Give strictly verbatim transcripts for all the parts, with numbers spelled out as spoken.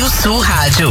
Rio Sul Rádio.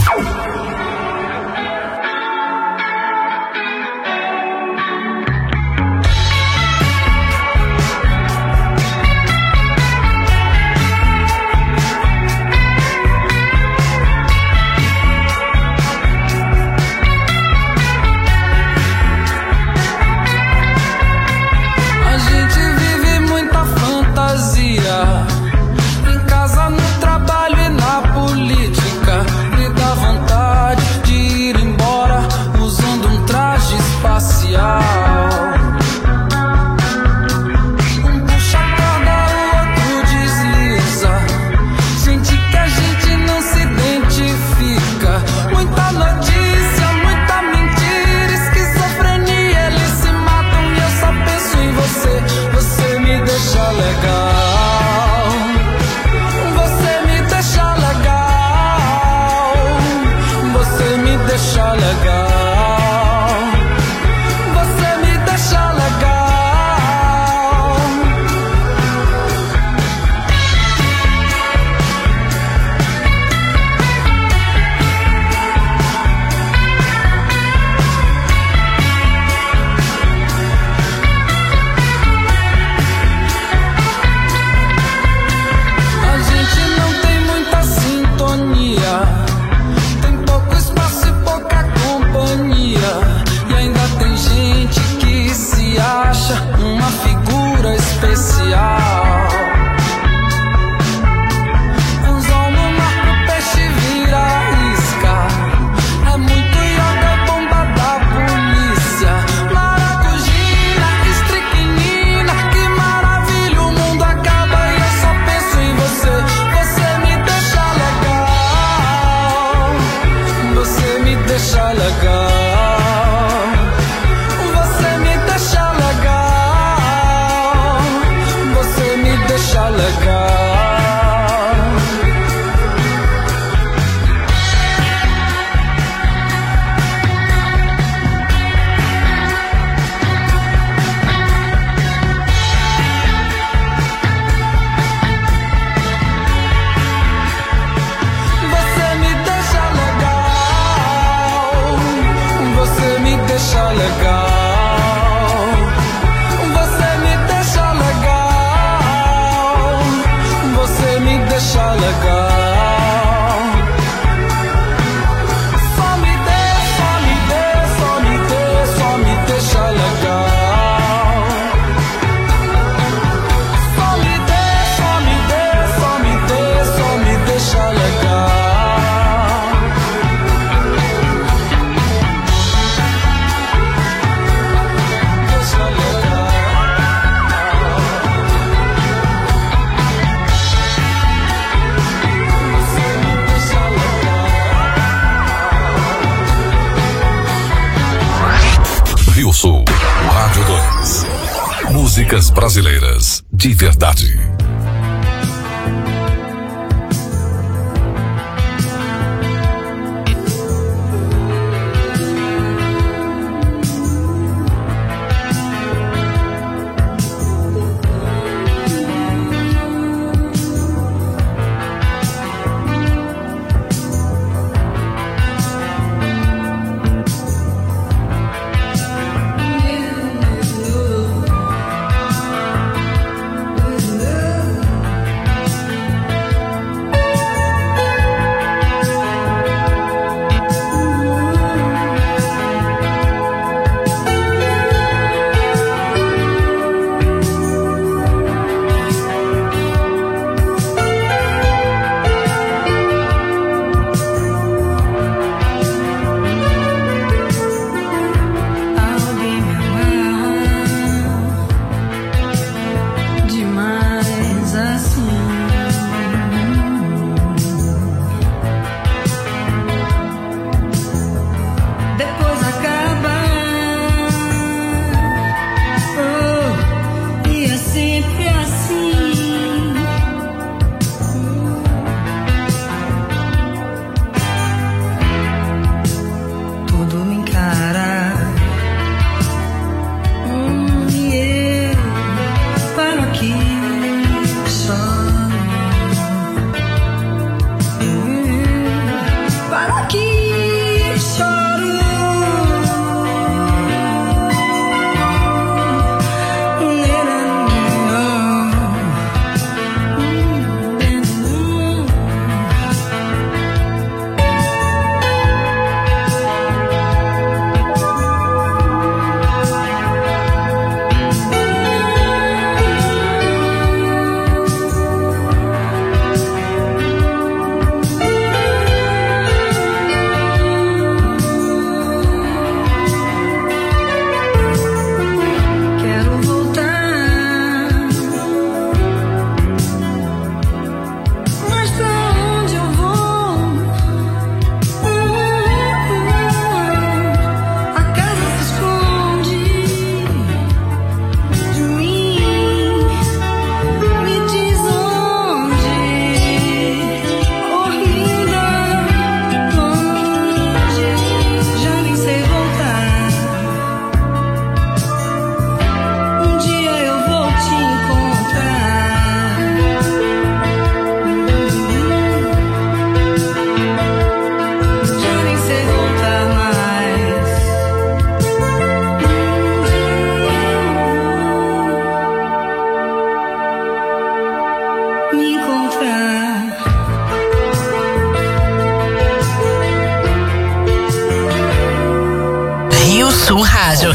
Músicas brasileiras de verdade. Yeah. Sul Rádio.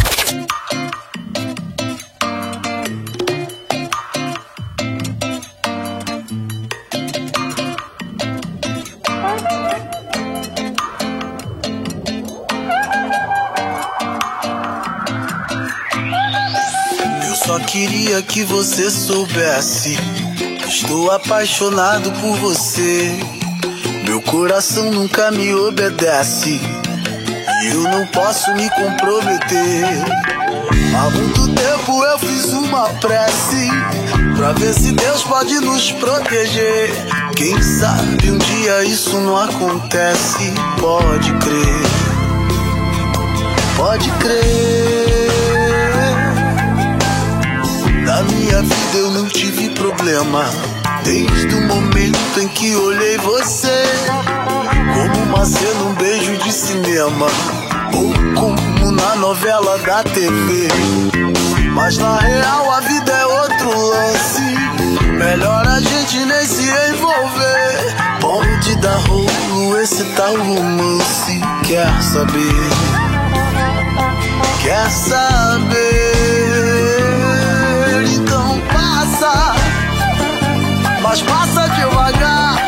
Só queria que você soubesse, estou apaixonado por você. Meu coração nunca me obedece e eu não posso me comprometer. Há muito tempo eu fiz uma prece pra ver se Deus pode nos proteger. Quem sabe um dia isso não acontece. Pode crer, pode crer. Na minha vida eu não tive problema, desde o momento em que olhei você, como uma cena, um beijo de cinema, ou como na novela da T V. Mas na real a vida é outro lance, melhor a gente nem se envolver. Pode dar rolo esse tal romance. Quer saber? Quer saber? Então passa, mas passa devagar,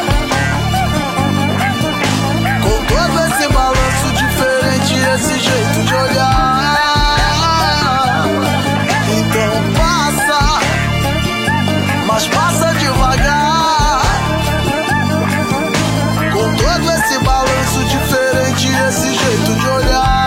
com todo esse balanço diferente, esse jeito de olhar. Então passa, mas passa devagar, com todo esse balanço diferente, esse jeito de olhar.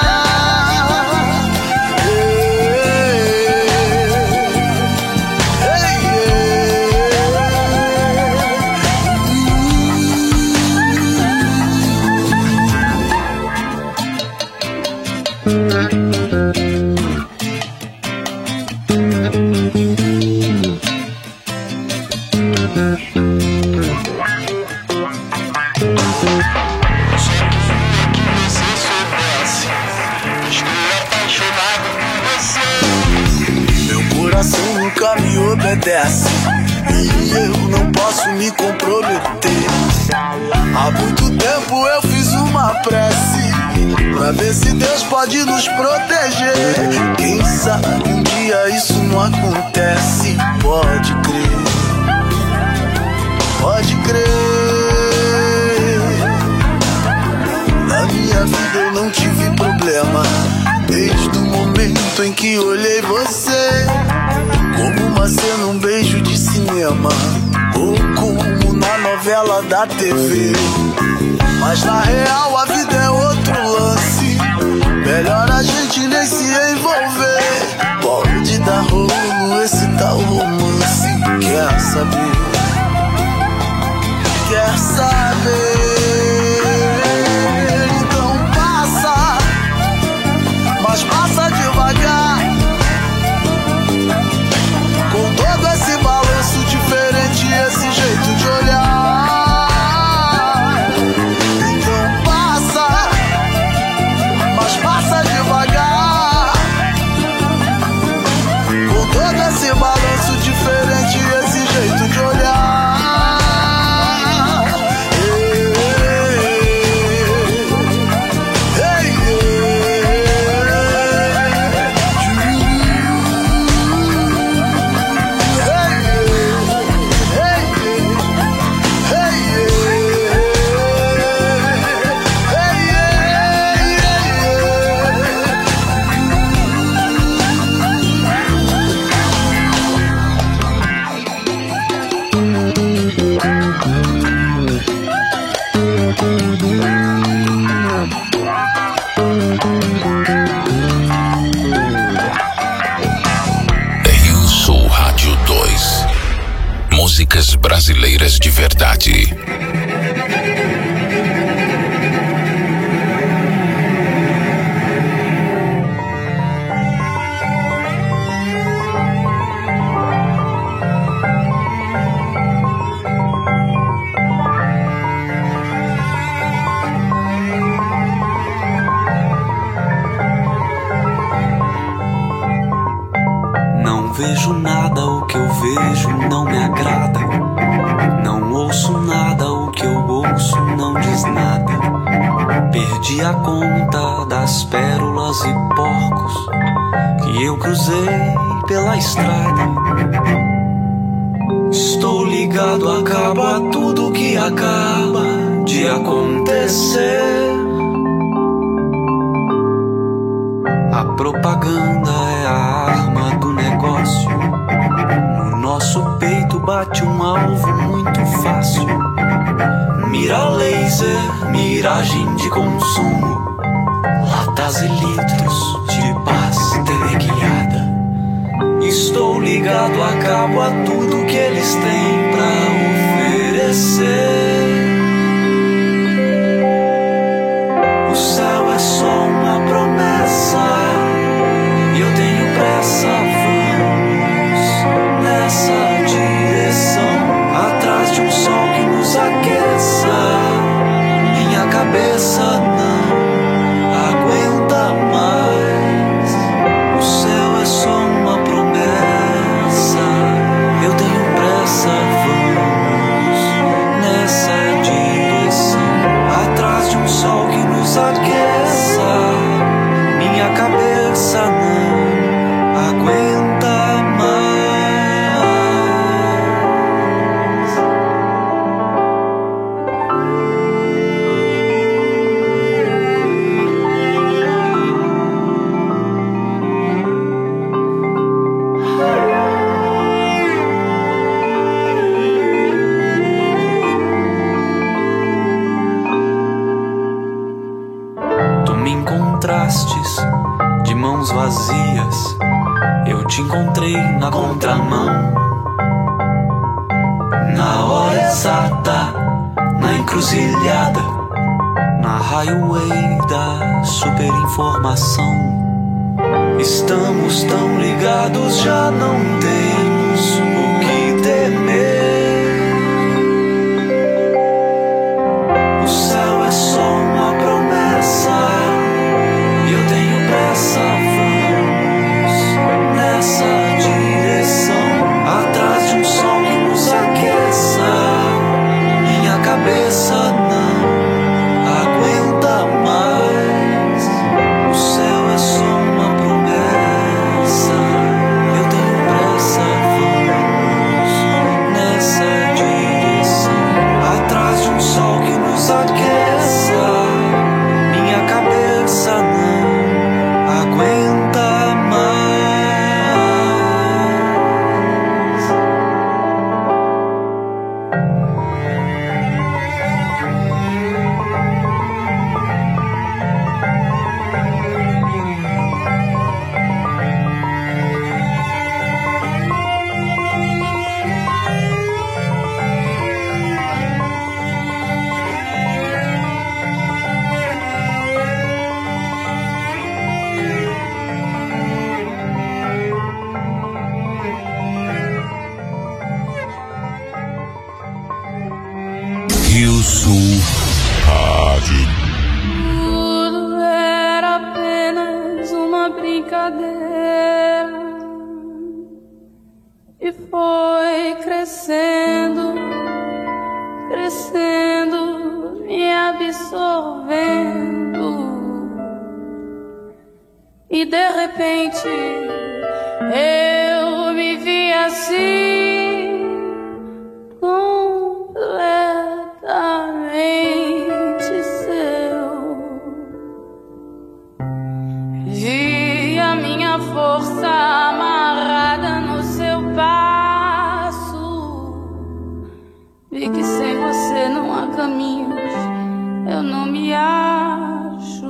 Nunca me obedece e eu não posso me comprometer. Há muito tempo eu fiz uma prece pra ver se Deus pode nos proteger. Quem sabe um dia isso não acontece. Pode crer, pode crer. Na minha vida eu não tive problema, desde o momento em que olhei você, como uma cena, um beijo de cinema, ou como na novela da T V. Mas na real a vida é outro lance, melhor a gente nem se envolver. Pode dar rolo esse tal romance. Quer saber? Quer saber? Então passa, mas passa devagar, com todo esse balanço diferente, esse jeito de olhar. Então passa, mas passa devagar, com todo esse balanço diferente, esse jeito de olhar. Músicas brasileiras de verdade. Não vejo nada, o que eu vejo não me agrada. Não ouço nada, o que eu ouço não diz nada. Perdi a conta das pérolas e porcos que eu cruzei pela estrada. Estou ligado, acabo a tudo que acaba de acontecer. A propaganda é a arma do negócio. No nosso peito bate um alvo muito fácil. Mira laser, miragem de consumo, latas e litros de paz teleguiada. Estou ligado, acabo a tudo que eles têm pra oferecer. O céu é só uma promessa e eu tenho pressa. Vamos nessa direção, atrás de um sol que nos aqueça. Minha cabeça não aguenta mais. O céu é só uma promessa, eu tenho pressa. Vamos nessa direção, atrás de um sol que nos aqueça. Minha cabeça não aguenta mais. De mãos vazias, eu te encontrei na contramão. Na hora exata, na encruzilhada, na highway da superinformação. Estamos tão ligados, já não temos o que temer. O céu é só uma promessa, eu tenho pressa. Vamos nessa direção, atrás de um sol que nos aqueça. Minha cabeça não aguenta mais. O céu é só uma promessa, eu tenho pressa. Vamos nessa direção, atrás de um sol que nos aqueça. Minha cabeça não aguenta mais. Rio Sul Rádio. Tudo era apenas uma brincadeira e foi crescendo, crescendo, me absorvendo. E de repente eu me vi assim, completamente seu. Vi a minha força amarrada no seu passo. Vi que sem você não há caminhos, eu não me acho.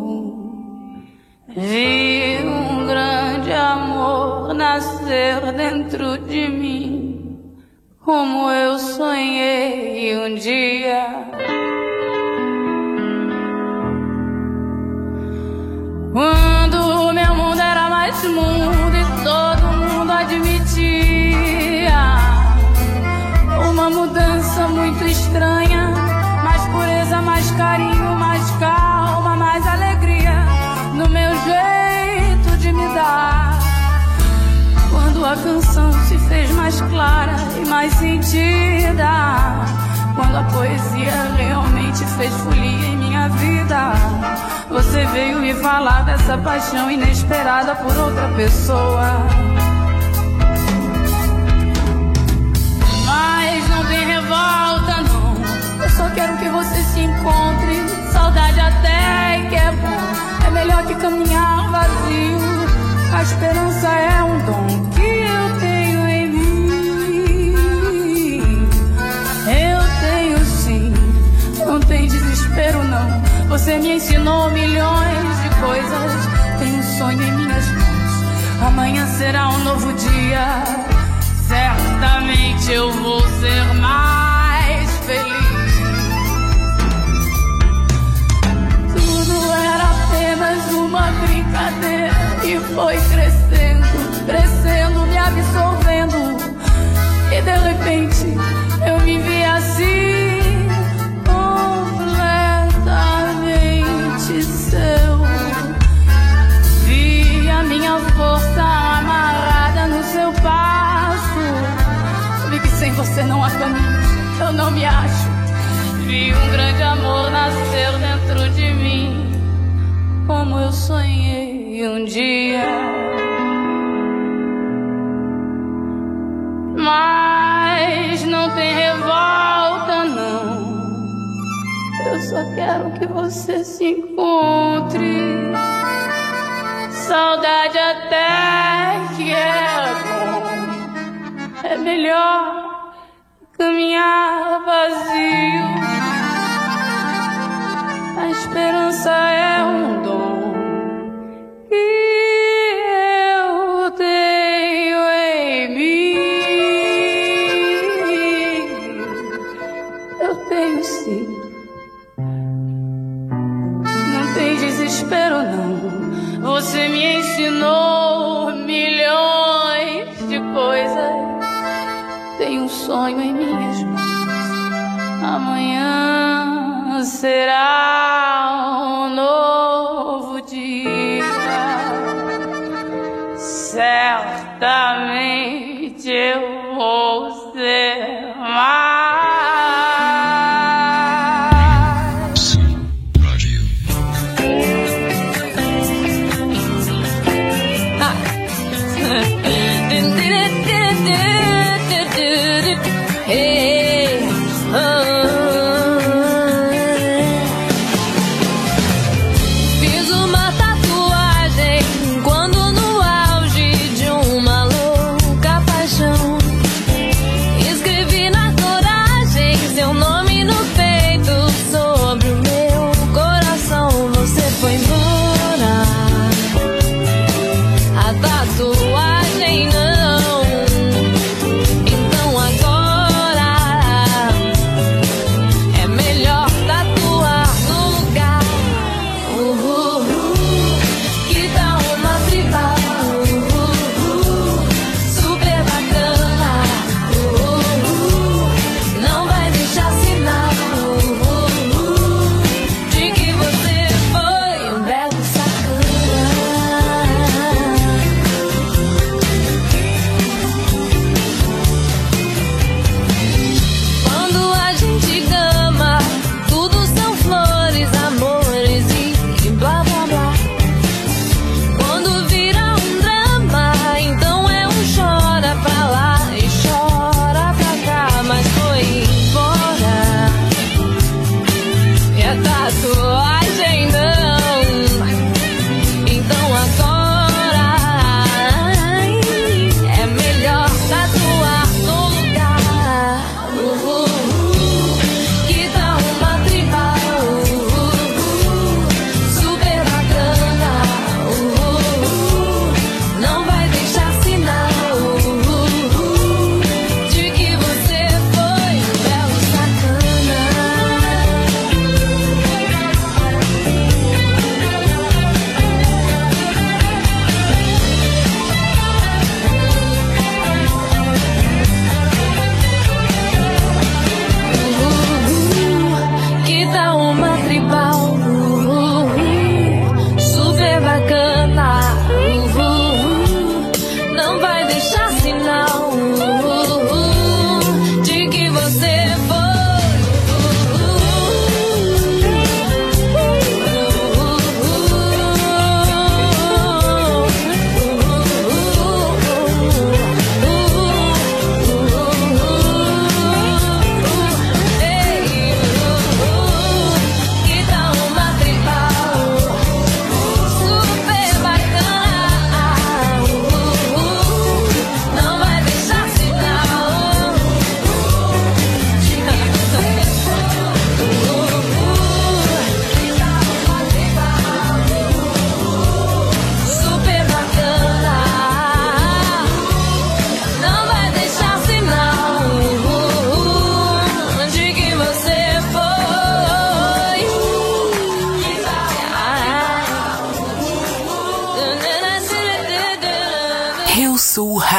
Vi um grande amor nascer dentro de mim, como eu sonhei um dia. Quando meu mundo era mais mundo e todo mundo admitia uma mudança muito estranha, mais pureza, mais carinho, mais calma, mais alegria no meu jeito de me dar. Quando a canção se fez mais clara e mais sentida, quando a poesia realmente fez folia em minha minha vida. Você veio me falar dessa paixão inesperada por outra pessoa. Mas não tem revolta não, eu só quero que você se encontre. Saudade até que é bom, é melhor que caminhar vazio. A esperança é um dom que eu tenho em mim. Eu tenho sim, não tem desespero não. Você me ensinou milhões de coisas. Tenho um sonho em minhas mãos, amanhã será um novo dia. Certamente eu vou ser mais feliz. Tudo era apenas uma brincadeira e foi crescendo, crescendo, me absorvendo. E de repente eu me vi assim, completamente seu. Vi a minha força amarrada no seu passo. Vi que sem você não há caminho, eu não me acho. Vi um grande amor nascer dentro de mim, como eu sonhei um dia. Mas não tem revolta não, eu só quero que você se encontre. Saudade até que é bom, é melhor caminhar vazio. A esperança é um dom que eu tenho em mim. Eu tenho sim, não tem desespero não. Você me ensinou milhões de coisas. Tenho um sonho em minhas mãos, amanhã será um novo dia. Certamente eu vou ser mais.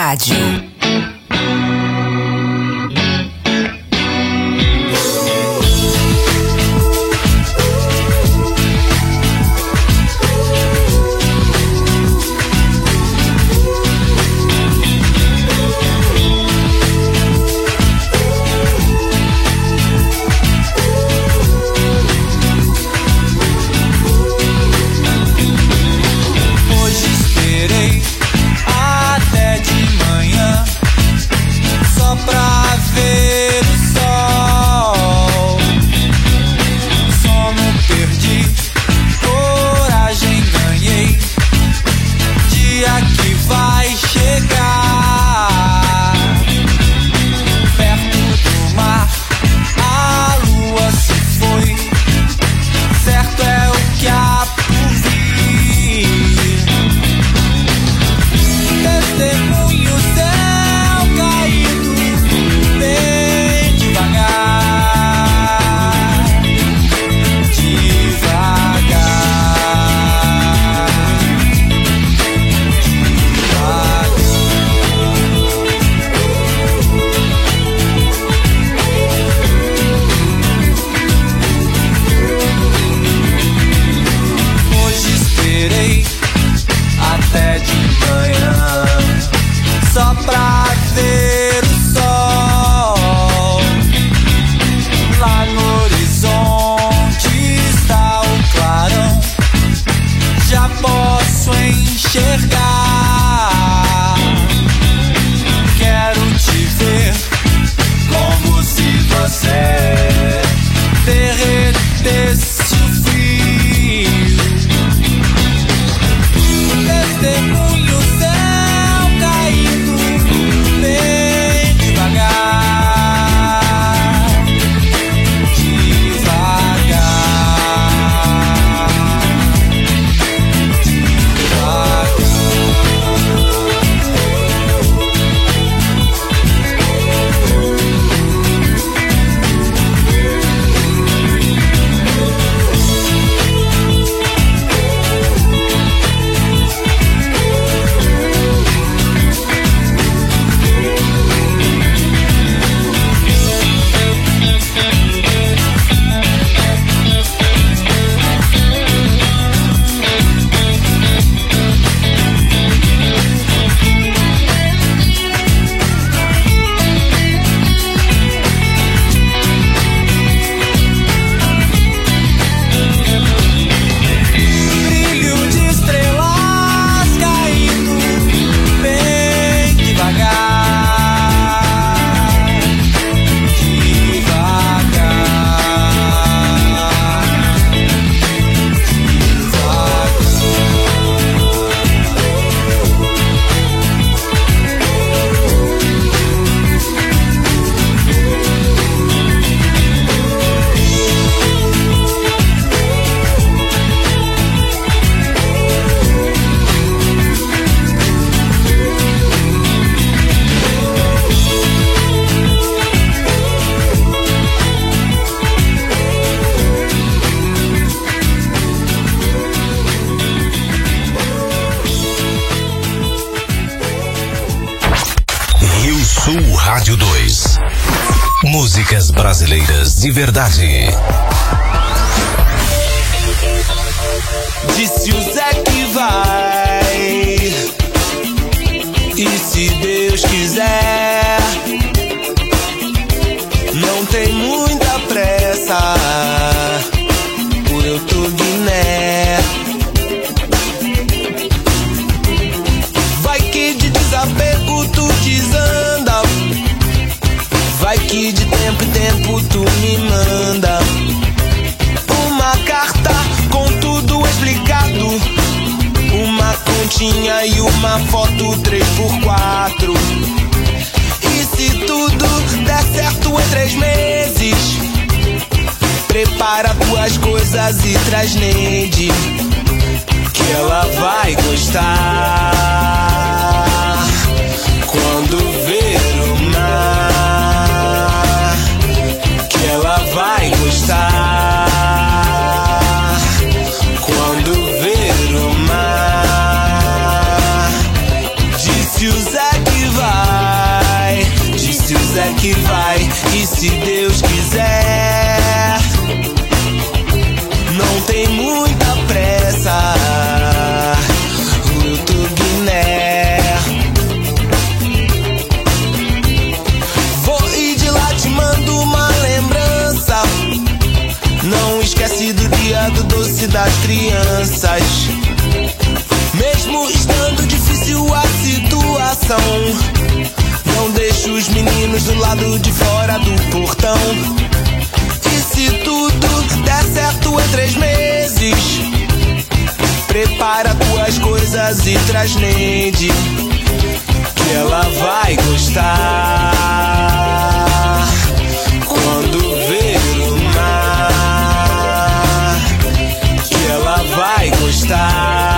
Rádio. Rádio dois. Músicas brasileiras de verdade. Disse o Zé que vai, e se Deus quiser, não tem muita pressa, por eu tô Guiné. Vai que de desapego tu desanda, vai que de tempo em tempo tu me manda uma carta com tudo explicado, uma continha e uma foto três por quatro. E se tudo der certo em três meses, prepara tuas coisas e traz Neide, que ela vai gostar quando ver o mar, que ela vai gostar quando ver o mar. Disse o Zé que vai. tem muita pressa. Guto Guiné. Vou ir de lá, te mando uma lembrança. Não esquece do dia do doce das crianças. Mesmo estando difícil a situação, não deixa os meninos do lado de fora do portão. E se tudo der certo em três meses, prepara tuas coisas e traz Neide, que ela vai gostar. Quando ver o mar, que ela vai gostar.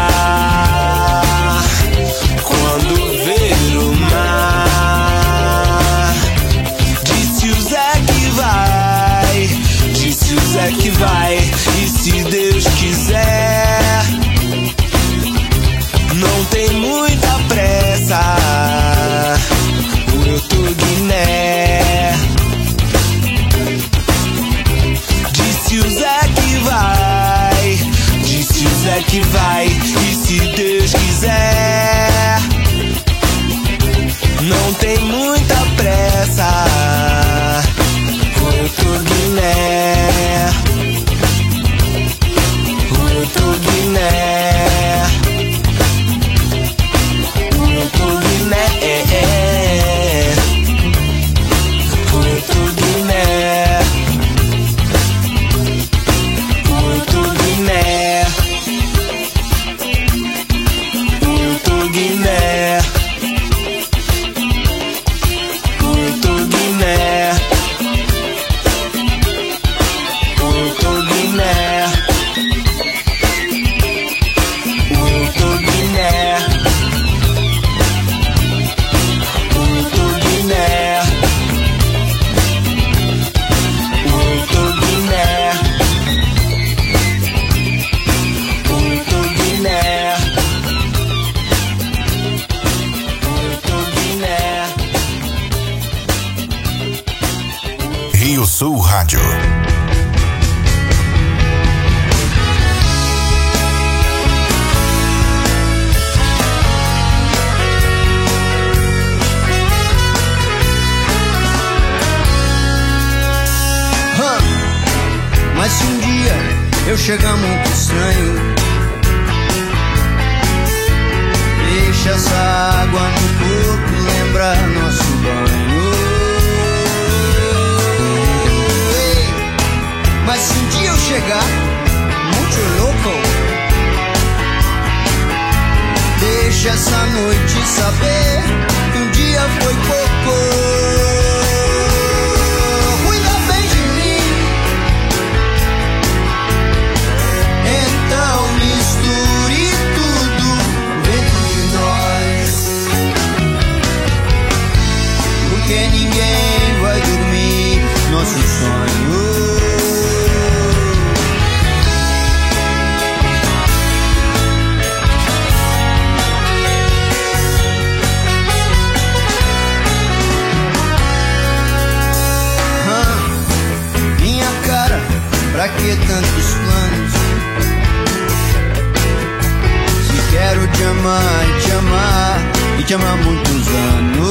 Quando ver o mar, disse o Zé que vai, disse o Zé que vai. E se Deus quiser, não tem muita pressa. Eu tô Guiné. Disse o Zé que vai, disse o Zé que vai. E se Deus quiser, não tem muita pressa. Eu tô Guiné. Eu tô Guiné. Eu tô Guiné. Eu tô Guiné. Eu tô Guiné. Eu tô Guiné. Eu tô Guiné. Eu tô Guiné. Eu tô Guiné. Eu tô Guiné. Eu tô Guiné. Eu tô Guiné. Eu tô Guiné. Rio Sul Rádio. Mas se um dia eu chegar muito estranho, deixa essa água no corpo lembrar nosso banho. Ei, mas se um dia eu chegar muito louco, deixa essa noite saber que um dia foi pouco. Então misture tudo dentro de nós, porque ninguém vai dormir nosso sonho. Ah, minha cara, pra que tantos planos? Quero te amar e te amar e te amar muitos anos.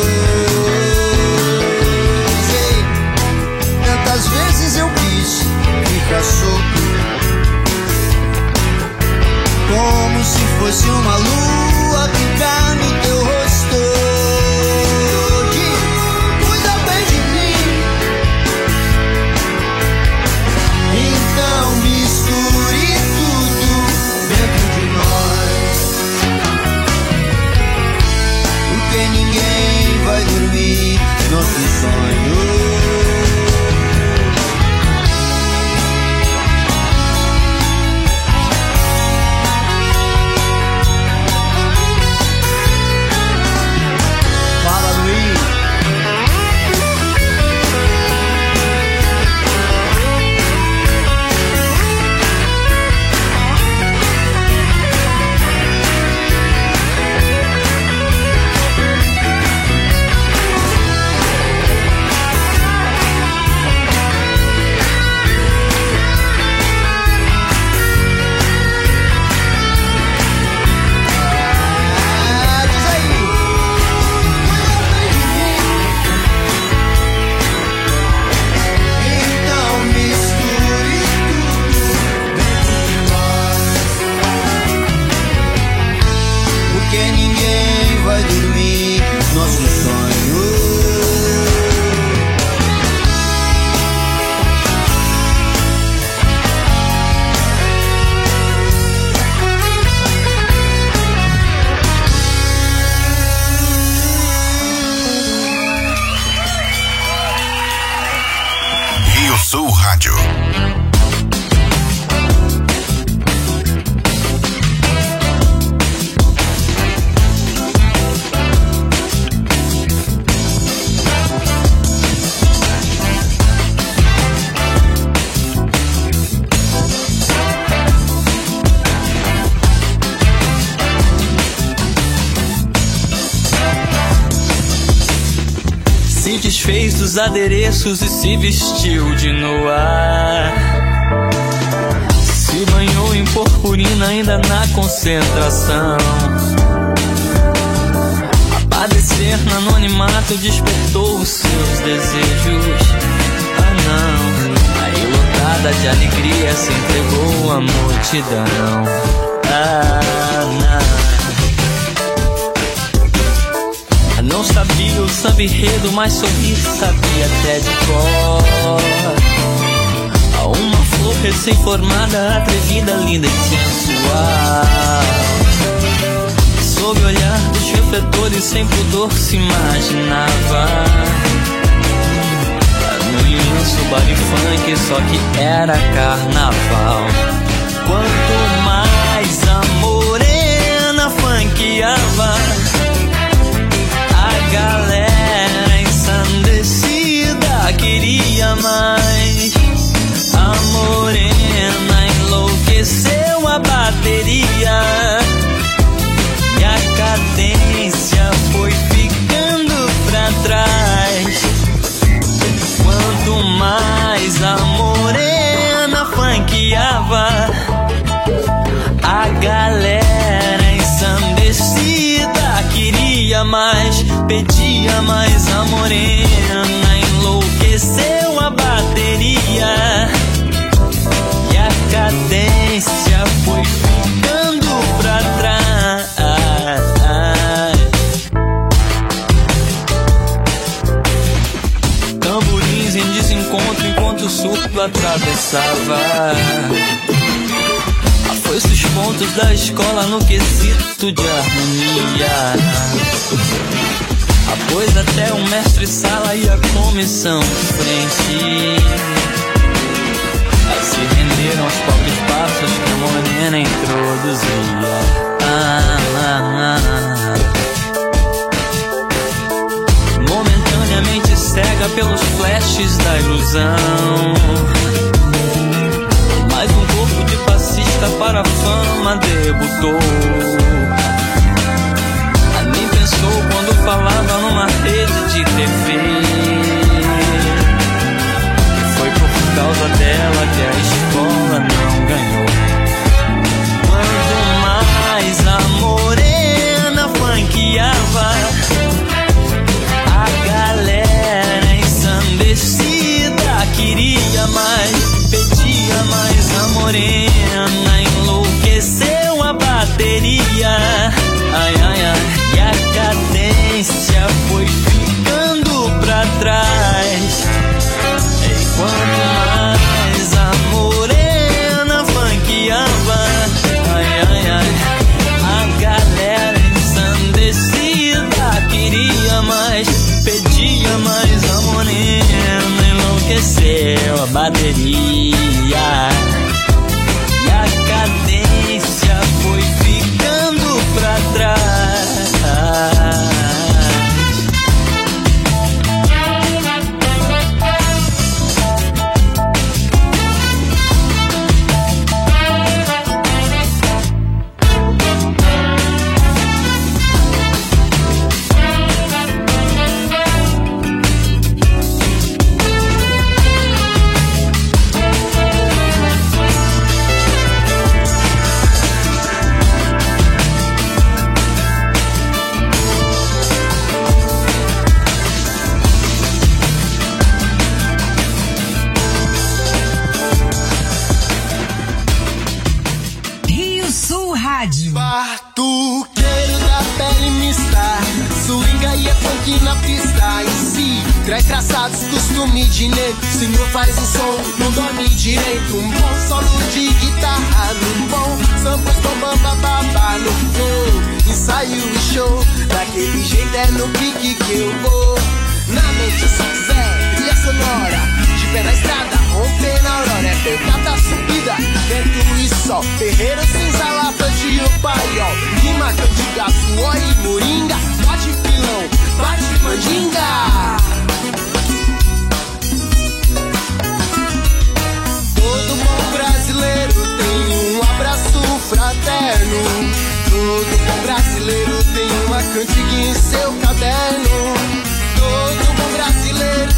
Ei, tantas vezes eu quis ficar solto, como se fosse uma lua pintar no teu rosto. Cuida bem de mim, então misture tudo dentro de nós, porque ninguém vai dormir nosso sonho. desfez os adereços e se vestiu de noir. Se banhou em purpurina ainda na concentração. A padecer no anonimato despertou os seus desejos. Ah não, aí lotada de alegria se entregou à multidão. Ah não, não sabia o samba enredo, mas sorrir sabia até de cor. A uma flor recém-formada, atrevida, linda e sensual. Sob o olhar dos refletores, sem pudor se imaginava no imenso baile funk, só que era carnaval. Quanto mais a morena funkeava, a galera ensandecida queria mais. A morena enlouqueceu a bateria e a cadência foi ficando pra trás. Quanto mais a morena funkeava, a galera ensandecida queria mais, pedia mais. A morena enlouqueceu a bateria e a cadência foi ficando pra trás. Tamborins em desencontro enquanto o surdo atravessava. Foi-se os pontos da escola no quesito de harmonia. Após até o mestre-sala e a comissão de frente a se renderam aos pobres passos que a morena introduzia. Ah, ah, ah. Momentaneamente cega pelos flashes da ilusão, mais um corpo de passista para a fama debutou. Nem pensou quando falava numa rede de T V. Foi por causa dela que a escola não ganhou. Quanto mais a morena funkeava, a galera ensandecida queria mais, pedia mais. A morena enlouqueceu a bateria, ai ai ai, e a cadência foi ficando pra trás. E quanto mais a morena funkeava, ai ai ai, a galera ensandecida queria mais, pedia mais. A morena enlouqueceu a bateria e a cadência foi ficando pra trás. Batuqueiro da pele mista, swinga e é funk na pista. E se traz traçados, costume de negro, senhor faz o som, não dorme direito. Um bom solo de guitarra, num bom samba, bamba, babá no flow. Ensaio e show, daquele jeito é no pique que eu vou. Na mente se quiser, trilha sonora, de pé na estrada, romper na aurora. É pegada subida, vento e sol, ferreiro cinza, lata de opaiol, rima cantiga, suor e moringa, bate pilão, bate mandinga. Todo bom brasileiro tem um abraço fraterno. Todo bom brasileiro tem uma cantiga em seu caderno. Todo bom brasileiro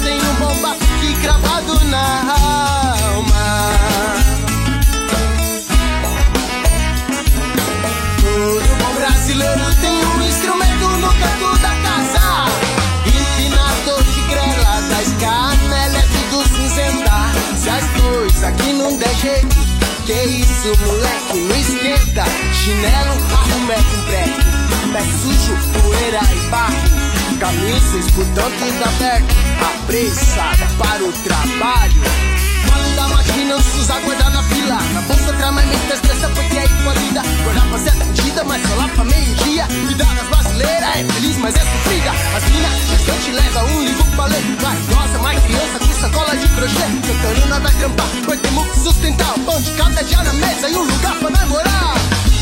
na alma. Todo bom brasileiro tem um instrumento no canto da casa. Empinador de grela, da escada, é tudo cinzenta. Se as coisas aqui não der jeito, que isso, moleque, não esquenta. Chinelo, arrumé com breque, pé sujo, poeira e barro. Camisa, escutando tudo aberto, apressada para o trabalho. Mano da máquina, não se usa guardar na fila. Na bolsa trama muita expressa porque é igualida. Guardar pra ser atendida, mas só lá pra meio-dia. Vida das brasileiras é feliz, mas é sofrida. As minas, gestante leva um livro pra ler. Mais nossa, mais criança com sacola de crochê. Cantando nada trampar, pois temos que sustentar. O pão de cada dia na mesa e um lugar pra namorar.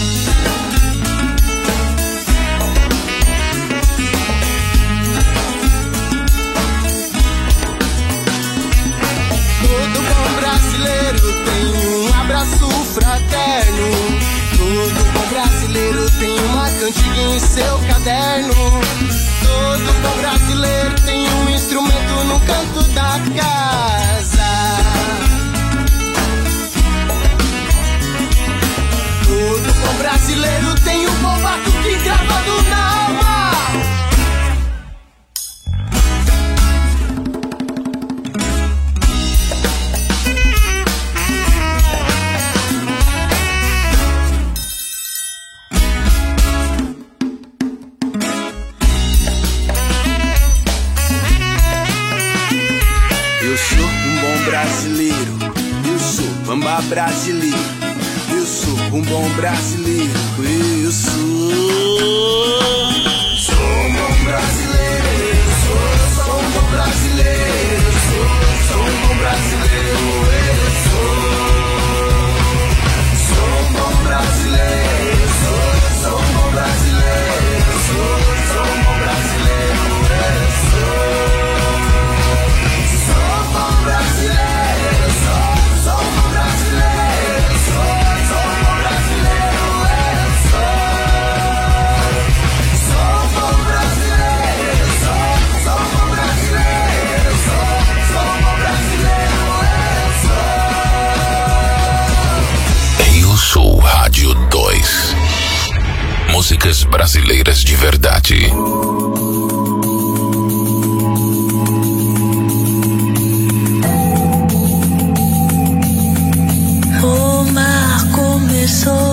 Todo bom brasileiro tem um abraço fraterno. Todo bom brasileiro tem uma cantiga em seu caderno. Todo bom brasileiro tem um instrumento no canto da casa. Todo bom brasileiro tem um bombaco que gravado na alma. Eu sou um bom brasileiro, eu sou bamba brasileiro, eu sou um bom brasileiro, eu sou. Sou um bom brasileiro, eu sou, sou um bom brasileiro, eu sou, sou um bom brasileiro, eu sou. Sou um bom brasileiro, eu sou, sou um bom brasileiro, eu sou, sou um bom brasileiro, eu sou. Rádio dois. Músicas brasileiras de verdade. O mar começou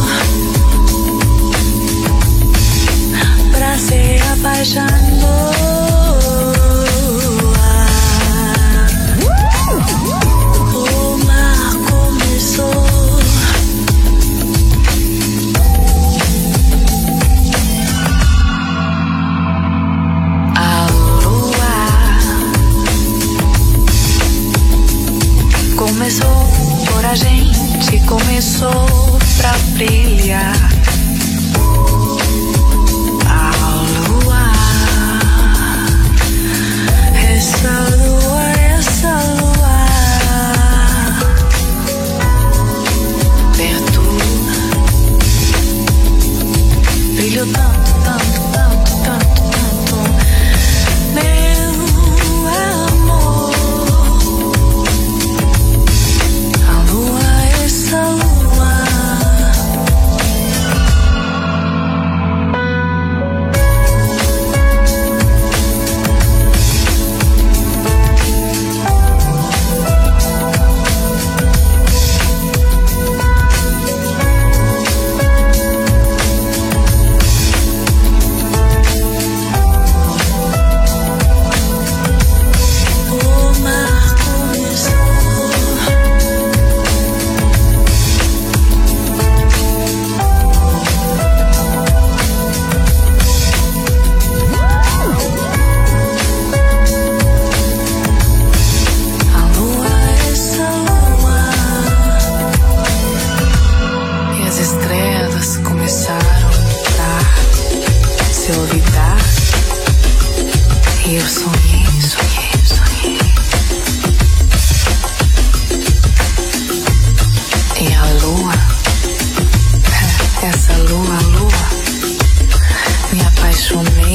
pra se apaixonar. Começou por a gente, começou pra brilhar. A lua, essa lua, essa lua, perto, brilhou tanto, tanto, tanto, tanto, tanto, meu amor. A lua, essa lua,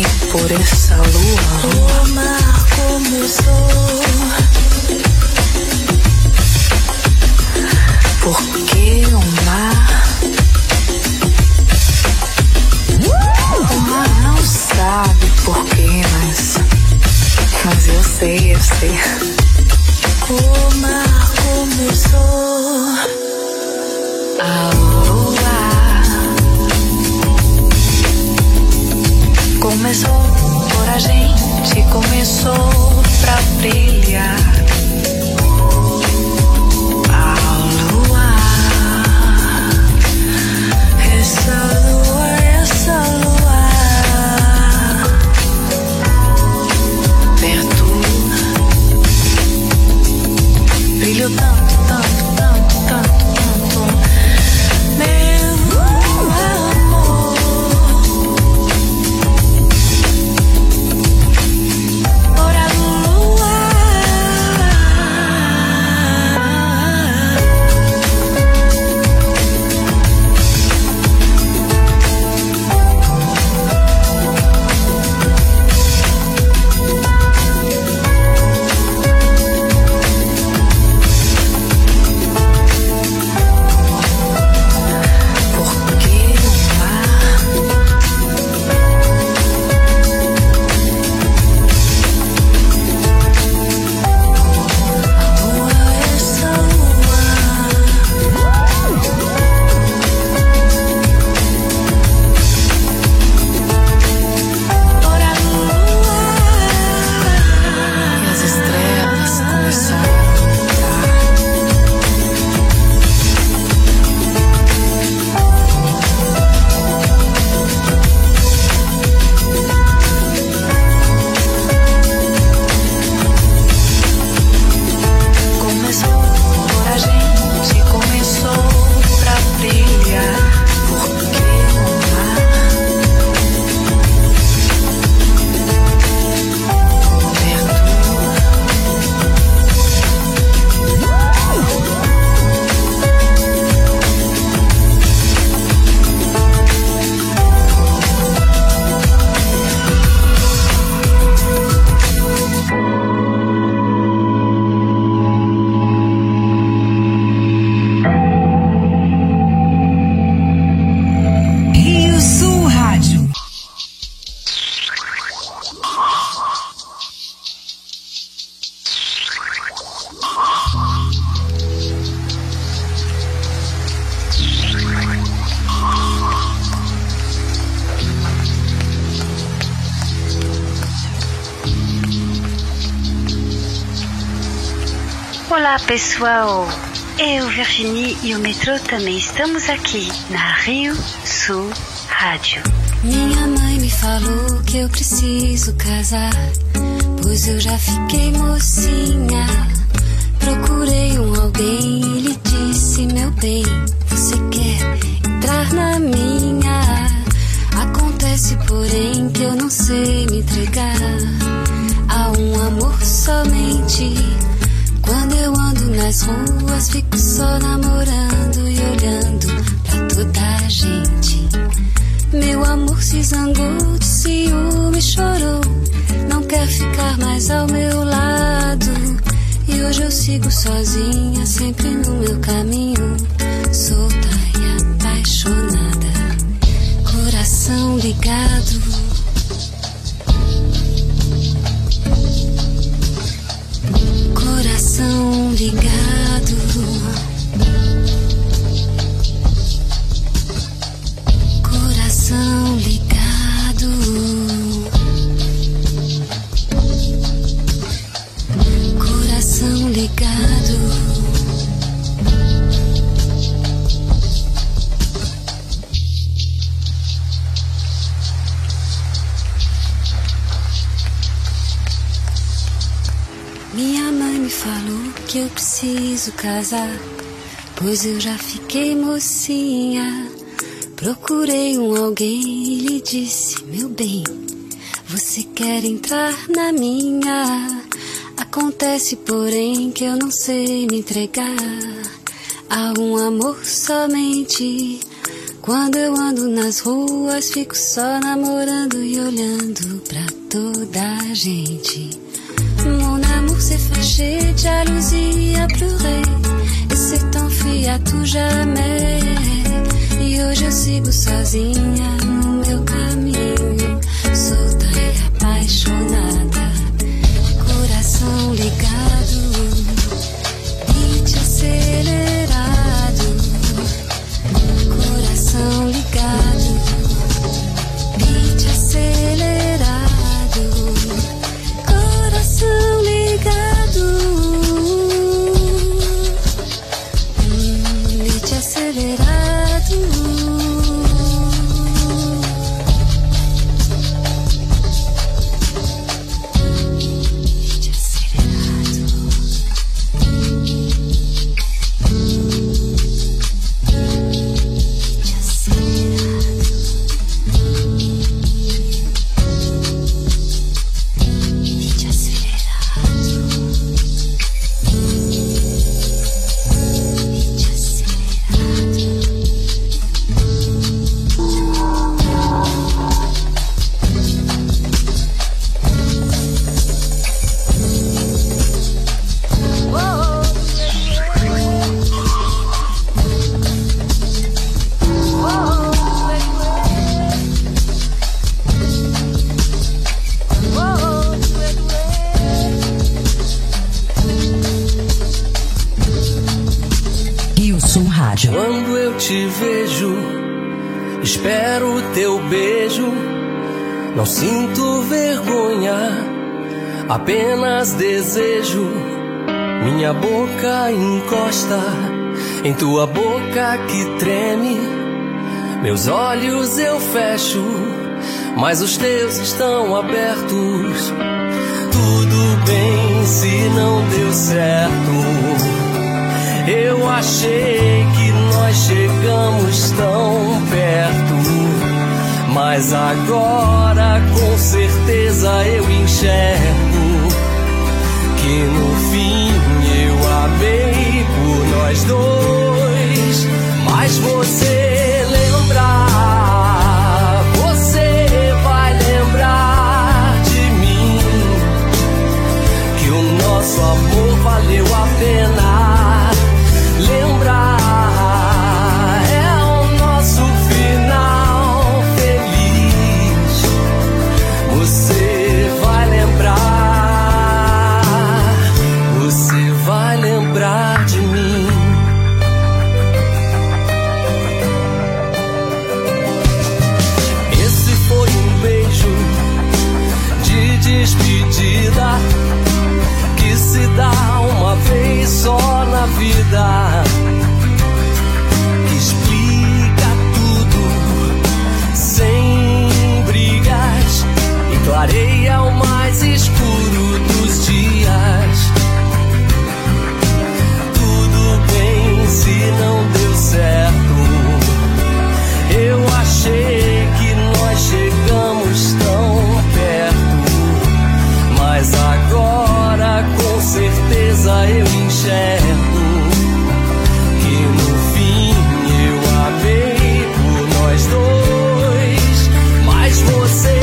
por essa lua, lua. O mar começou você. O mar começou a lua. Começou por a gente, começou pra brilhar. A lua, essa lua, essa lua, perto, brilhou tanto, tanto, tanto, tanto, tanto, meu amor. Por a lua, Olá pessoal, eu, Virginie e o metrô também estamos aqui na Rio Sul Rádio. Minha mãe me falou que eu preciso casar, pois eu já fiquei mocinha. Procurei um alguém e lhe disse, meu bem, você quer entrar na minha? Acontece porém que eu não sei me entregar a um amor somente. Quando eu ando nas ruas, fico só namorando e olhando pra toda a gente. Meu amor se zangou, de ciúme chorou, não quer ficar mais ao meu lado. E hoje eu sigo sozinha, sempre no meu caminho, solta e apaixonada, coração ligado. Coração ligado, coração ligado, coração ligado. Minha mãe me falou que eu preciso casar, pois eu já fiquei mocinha. Procurei um alguém e lhe disse, meu bem, você quer entrar na minha? Acontece porém que eu não sei me entregar a um amor somente. Quando eu ando nas ruas, fico só namorando e olhando pra toda a gente. Mon amour s'est fâché de jalousie, a pleuré et s'est enfui à tout jamais. E hoje eu sigo sozinha no meu caminho, solta e apaixonada, coração ligado. coração ligado, beat acelerado, coração ligado, hum, beat acelerado. Quando eu te vejo, espero o teu beijo. Não sinto vergonha, apenas desejo. Minha boca encosta em tua boca que treme. Meus olhos eu fecho, mas os teus estão abertos. Tudo bem se não deu certo. Eu achei que nós chegamos tão perto, mas agora com certeza eu enxergo que no fim eu amei por nós dois. Mas você lembrar, você vai lembrar de mim, que o nosso amor valeu a pena. Lembrar é o nosso final feliz. Você vai lembrar, você vai lembrar de mim. Esse foi um beijo de despedida que se dá uma vez só na vida, que explica tudo sem brigas e clareia o mais escuro dos dias. Tudo bem se não deu certo. Eu achei que nós chegamos tão perto, mas agora com certeza eu enxergo que no fim eu amei por nós dois. Mas você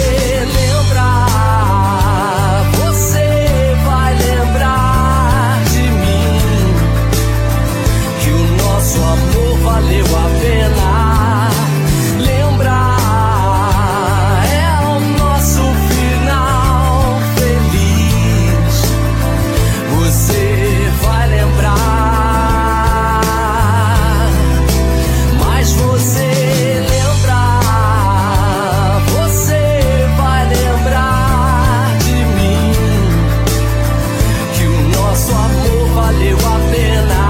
lembrar, você vai lembrar de mim, que o nosso amor valeu a pena. Lembrar é o nosso final feliz. Você vai lembrar, mas você lembrar, você vai lembrar de mim, que o nosso amor valeu a pena.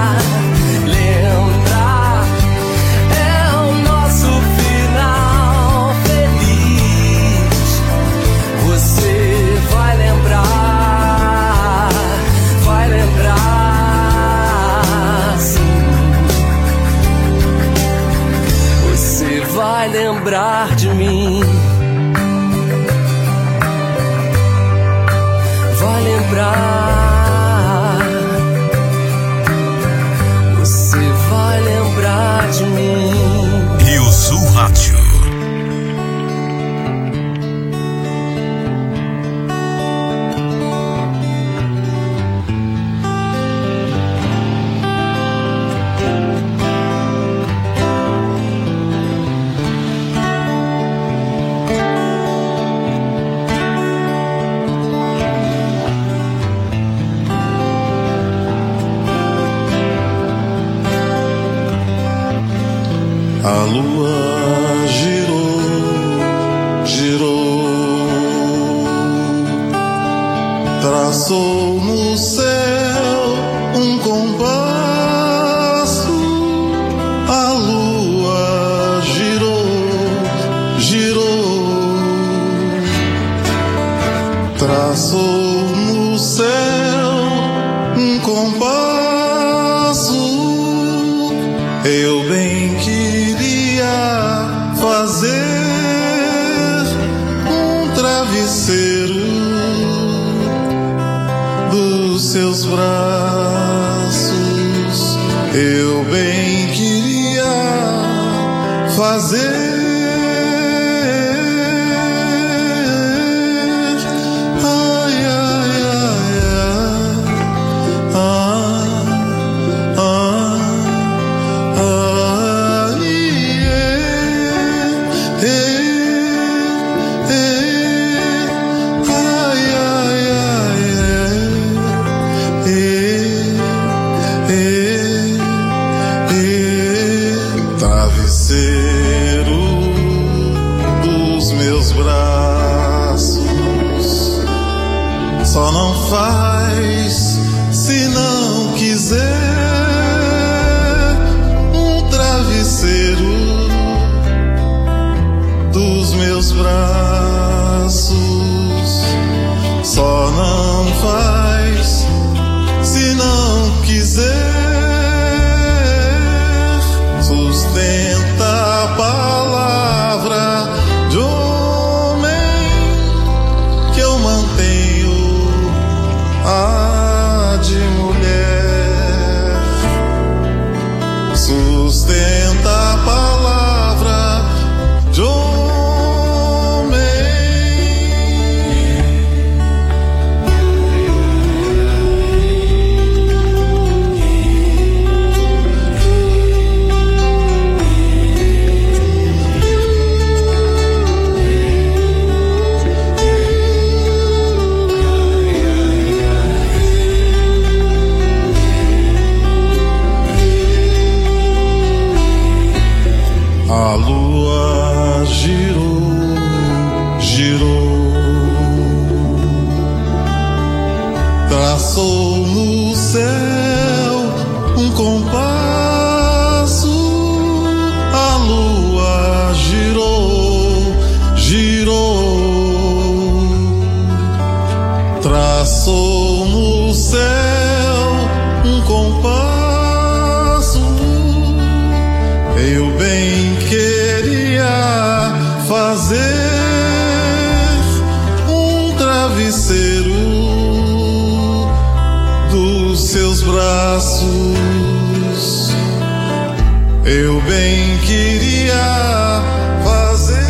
Lembrar é o nosso final feliz. Você vai lembrar, vai lembrar, sim. Você vai lembrar de mim, vai lembrar, você vai lembrar de mim. Rio Sul Rádio. A lua girou, girou, traçou no céu um compasso. A lua girou, girou, traçou no céu um compasso. Eu bem queria fazer um travesseiro dos seus braços. Eu bem queria fazer. Só não faz se não quiser um travesseiro dos meus braços. Só não faz se não quiser. Sustenta a palavra de homem que eu mantenho a de mulher. Sustenta a palavra de homem. A lua girou, girou, traçou no céu um compasso. A lua girou, girou, traçou no céu um compasso. Eu bem queria fazer um travesseiro dos seus braços. Eu bem queria fazer.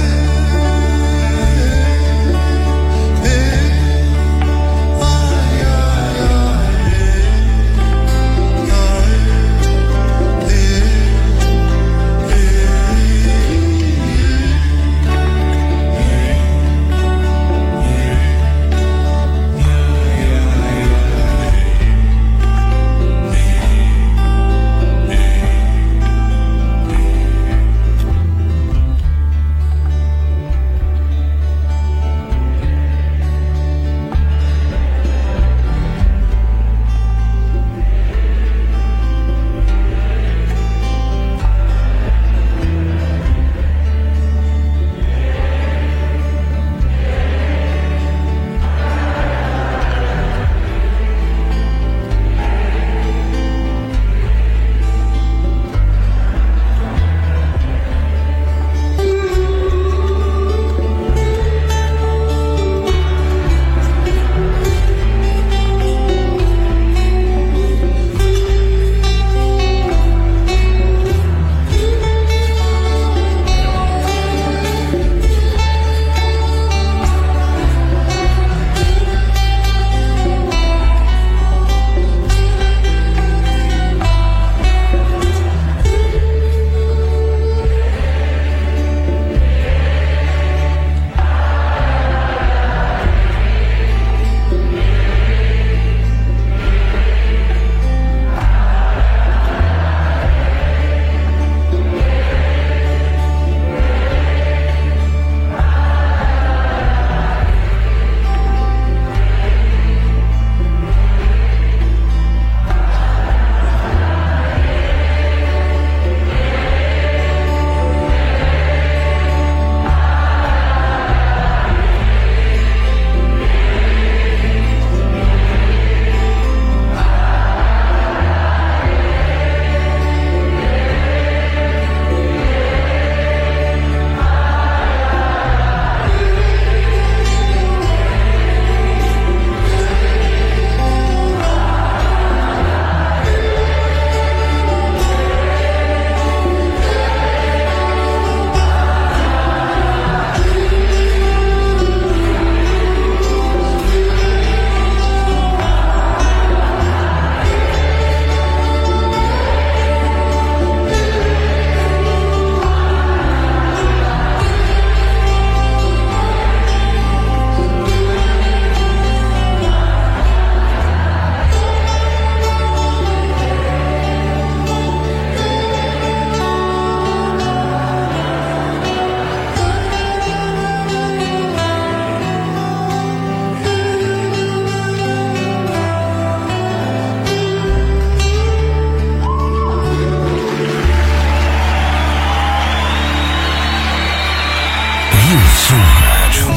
Sul Rádio.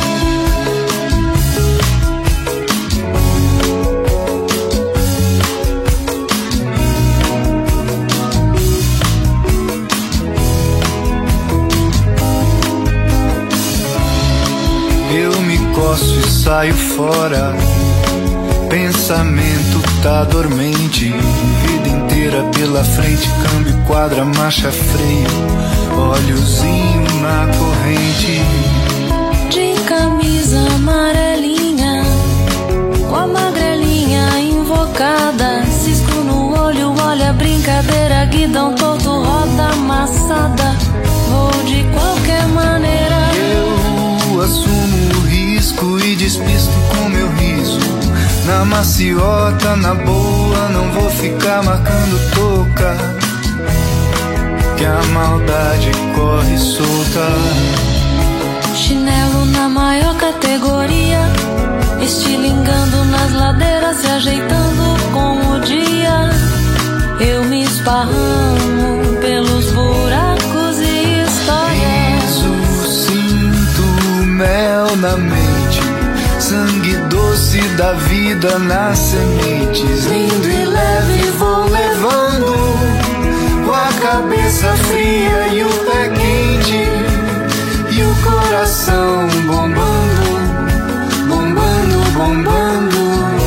Eu me coço e saio fora. Pensamento tá dormente. Vida inteira pela frente. Câmbio, quadra, marcha, freio. Olhozinho na corrente. De camisa amarelinha, com a magrelinha invocada. Cisco no olho, olha a brincadeira. Guidão torto, roda amassada. Vou de qualquer maneira. Eu assumo o risco e despisto com meu riso. Na maciota, na boa, não vou ficar marcando toca, que a maldade corre solta. Chinelo na maior categoria, estilingando nas ladeiras, se ajeitando com o dia. Eu me esparramo pelos buracos e histórias. Riso, sinto mel na mente, sangue doce da vida nas sementes. Lindo e leve vou levando, com a cabeça fria e o pé quente, e o coração bombando, bombando, bombando.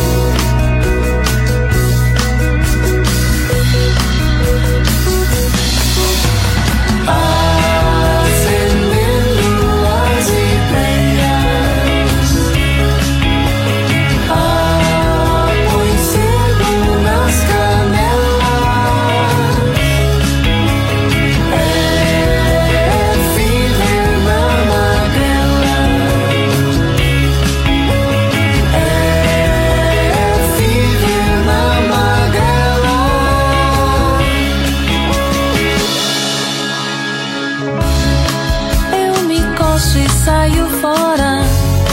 Saio fora,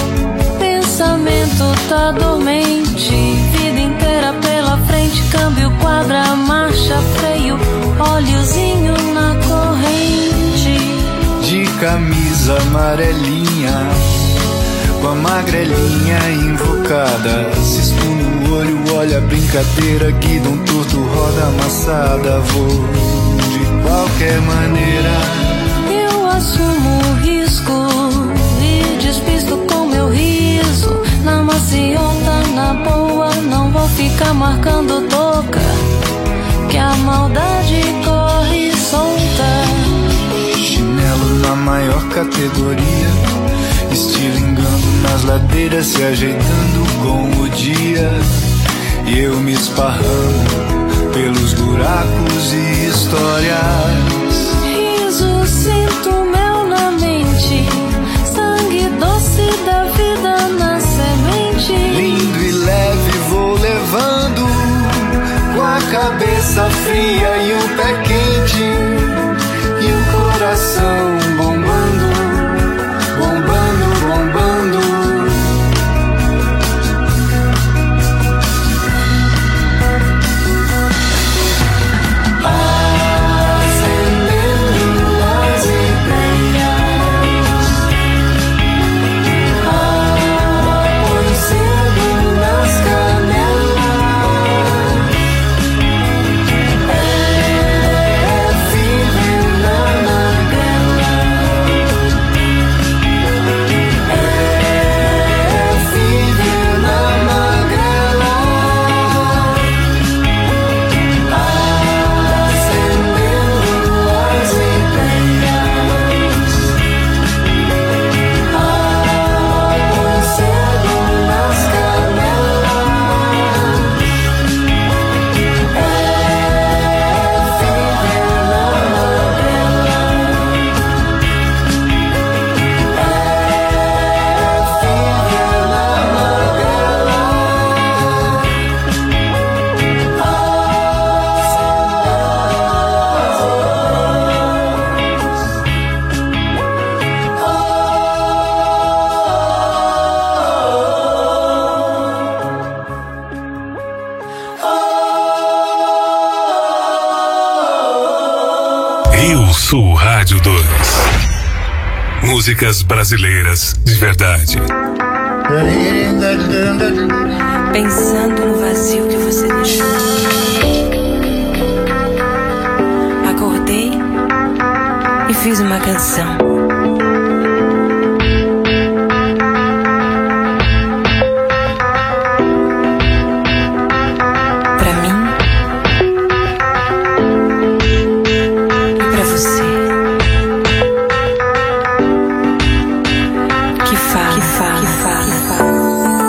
pensamento tá dormente. Vida inteira pela frente, câmbio, quadra, marcha, freio. Olhozinho na corrente. De camisa amarelinha, com a magrelinha invocada. Cisco no olho, olha a brincadeira. Guidão torto, roda amassada. Vou de qualquer maneira. Eu assumo o risco e despisto com meu riso. Na maciota, na boa, não vou ficar marcando toca, que a maldade corre solta. Chinelo na maior categoria, estilingando nas ladeiras, se ajeitando com o dia. E eu me esparramo pelos buracos e histórias. Riso, sinto mel na mente, sangue doce da vida na semente. Lindo e leve vou levando, com a cabeça fria e o pé quente, e o coração bombando, bombando, bombando. Sul Rádio dois. Músicas brasileiras de verdade. Pensando no vazio que você deixou, acordei e fiz uma canção. Pra mim e pra você, que fala, que fala, que fala, que fala.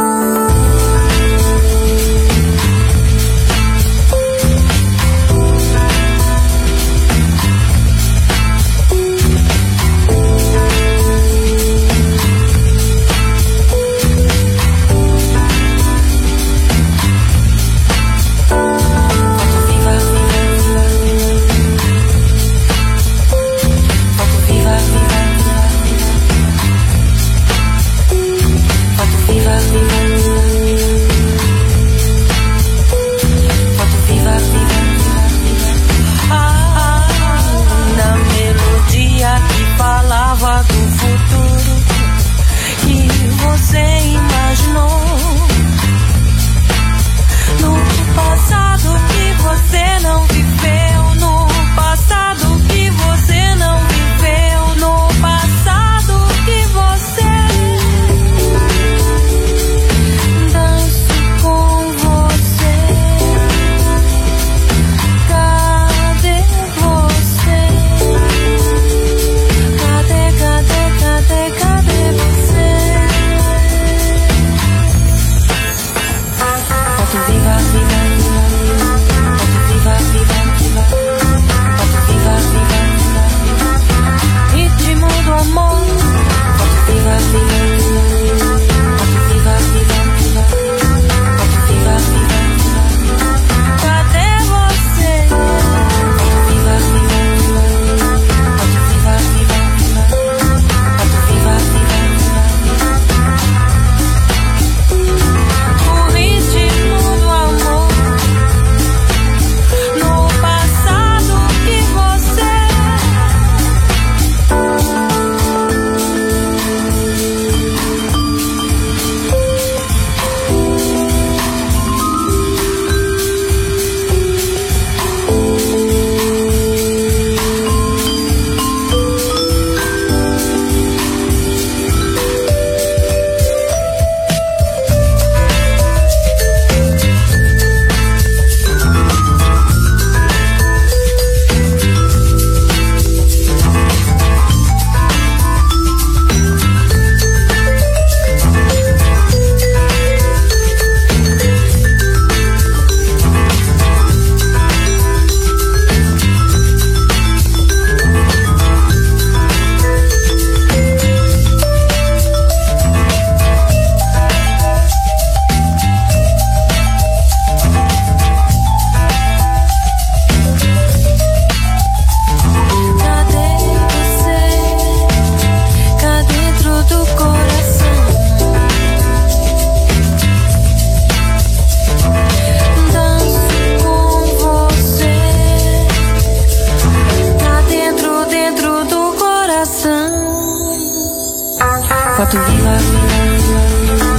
Foto viva, viva, viva, viva.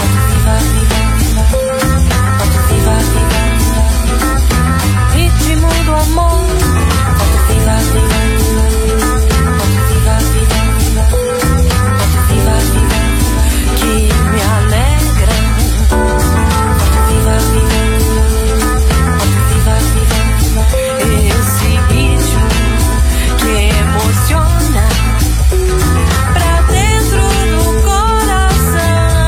Foto viva, viva, viva, viva. Ritmo do amor. Foto viva, viva, viva, viva. Foto viva, viva, viva. Foto viva, viva, viva. Que me alegra. Foto viva, viva, viva, viva. Foto viva, viva, viva. Esse ritmo que emociona. Pra dentro do coração.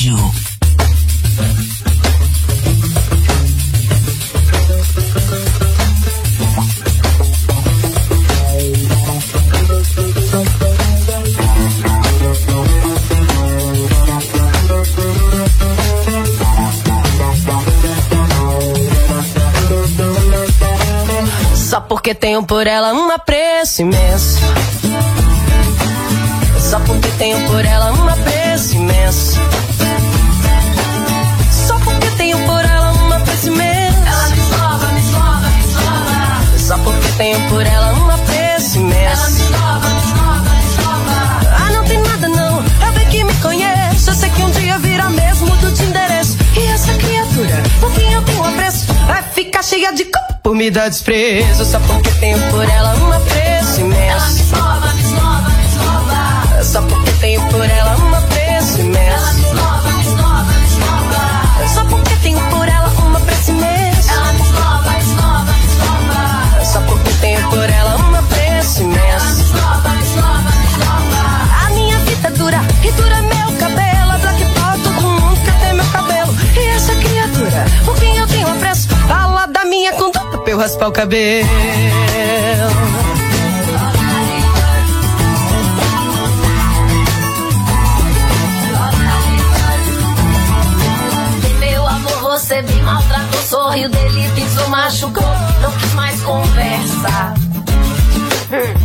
Rádio. Só porque tenho por ela um apreço imenso. Só porque tenho por ela um apreço imenso. Só porque tenho por ela um apreço imenso. Ela me esnova, me esnova, me esnova. Só porque tenho por ela um apreço imenso. Ela me esnova, me esnova, me esnova. Ah, não tem nada não, eu bem que me conheço. Eu sei que um dia vira mesmo mudo de endereço. E essa criatura, por quem eu tenho apreço, vai ficar cheia de culpa por me dar desprezo. Só porque tenho por ela um apreço imenso. Ela me esnova, me esnova, me esnova. Só porque tenho por ela um apreço imenso. Ela me esnova, me esnova, me esnova. Só porque tenho por ela um apreço imenso. Ela me esnova, me esnova, me esnova. Só porque tenho por ela um apreço imenso. Ela me esnova, me esnova, me esnova. A minha vida dura e dura meu cabelo. A Black Power, todo mundo quer ter meu cabelo. E essa criatura, por quem eu tenho apreço, fala da minha conduta pra eu raspar o cabelo. Você me maltratou, sorriu, dele pisou, machucou, não quis mais conversa. Hum.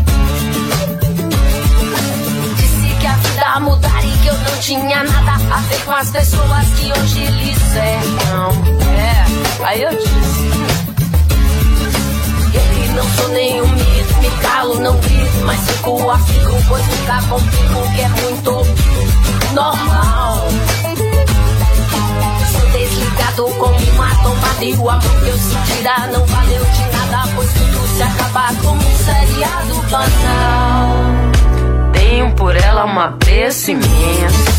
Disse que a vida mudaria e que eu não tinha nada a ver com as pessoas que hoje lhe cercam. É, aí eu disse: ele não sou nenhum mito, me calo, não grito, mas fico a fico, pois nunca complico, que é muito normal. Desligado como uma tomada e o amor que eu sentirá não valeu de nada, pois tudo se acaba como um seriado banal. Tenho por ela um apreço imenso.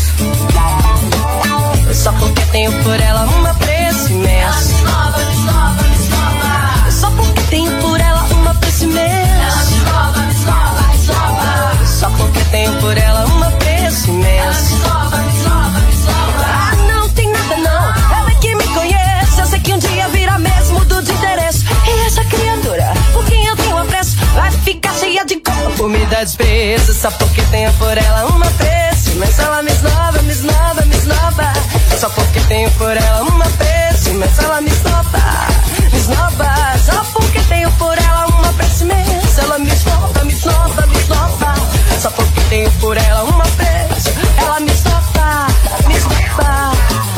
Só porque tenho por ela um apreço imenso. Ela me esnova, me esnova, me esnova. Só porque tenho por ela um apreço imenso. Ela me esnova, me esnova, me esnova. Só porque tenho por ela um apreço imenso. Ela me esnova, me esnova, me esnova. Ah, não tem nada não, que me conhece, eu sei que um dia vira mesmo mudo de endereço. E essa criatura, por quem eu tenho apreço, vai ficar cheia de culpa por me dar desprezo. Só porque tenho por ela um apreço, mas ela me esnova, me esnova, me esnova. Só porque tenho por ela um apreço, mas ela me esnova, me esnova. Só porque tenho por ela um apreço imenso. Ela me esnova, me esnova, me esnova. Só porque tenho por ela um apreço, ela me esnova, me esnova.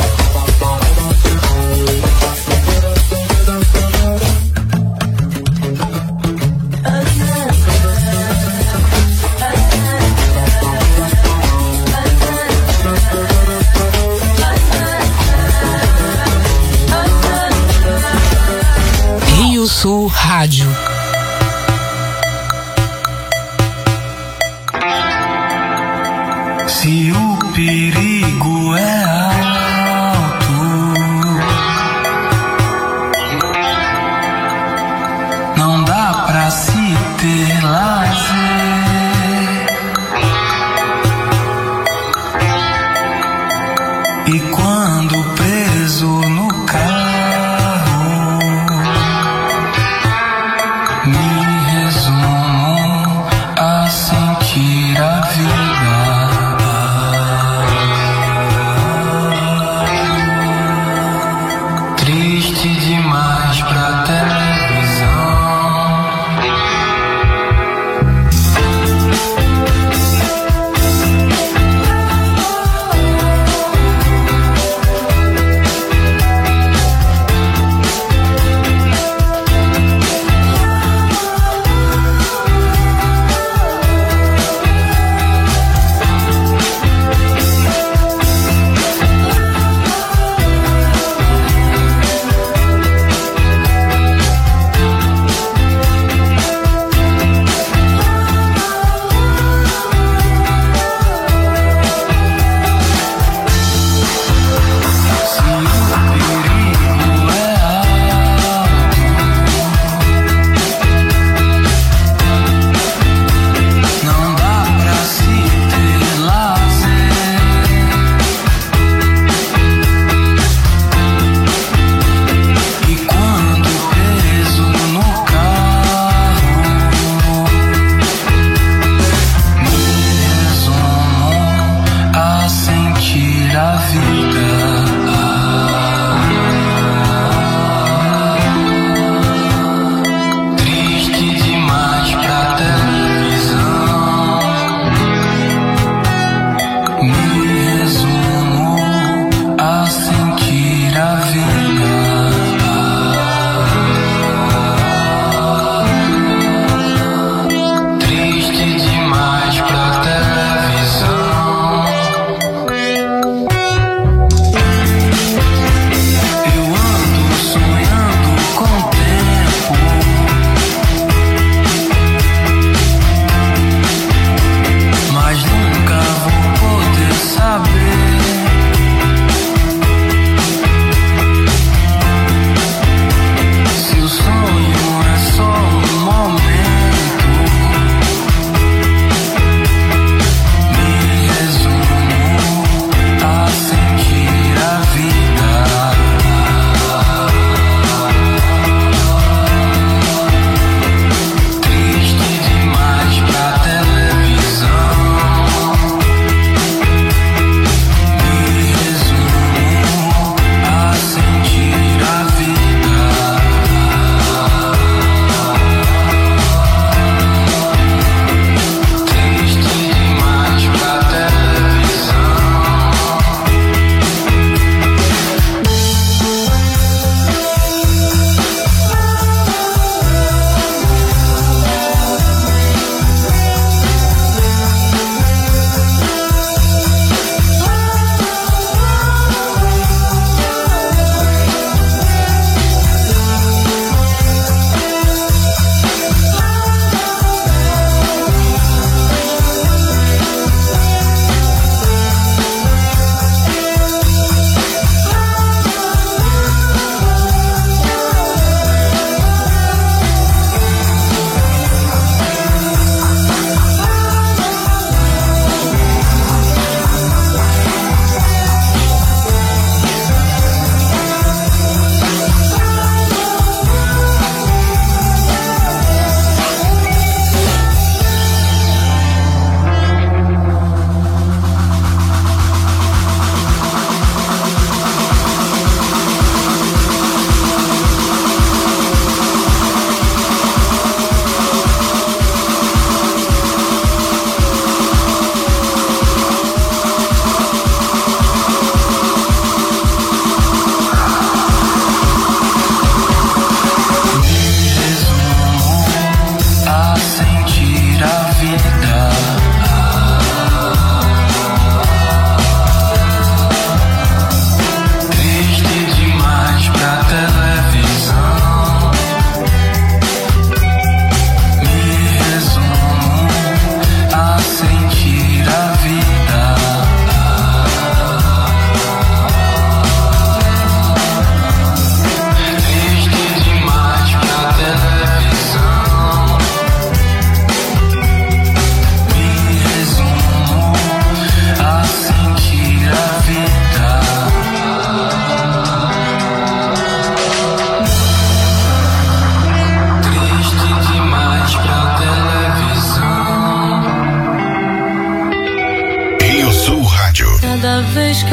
Rio Sul Rádio. Se o perigo é alto, não dá pra se ter lazer. E quando preso no carro,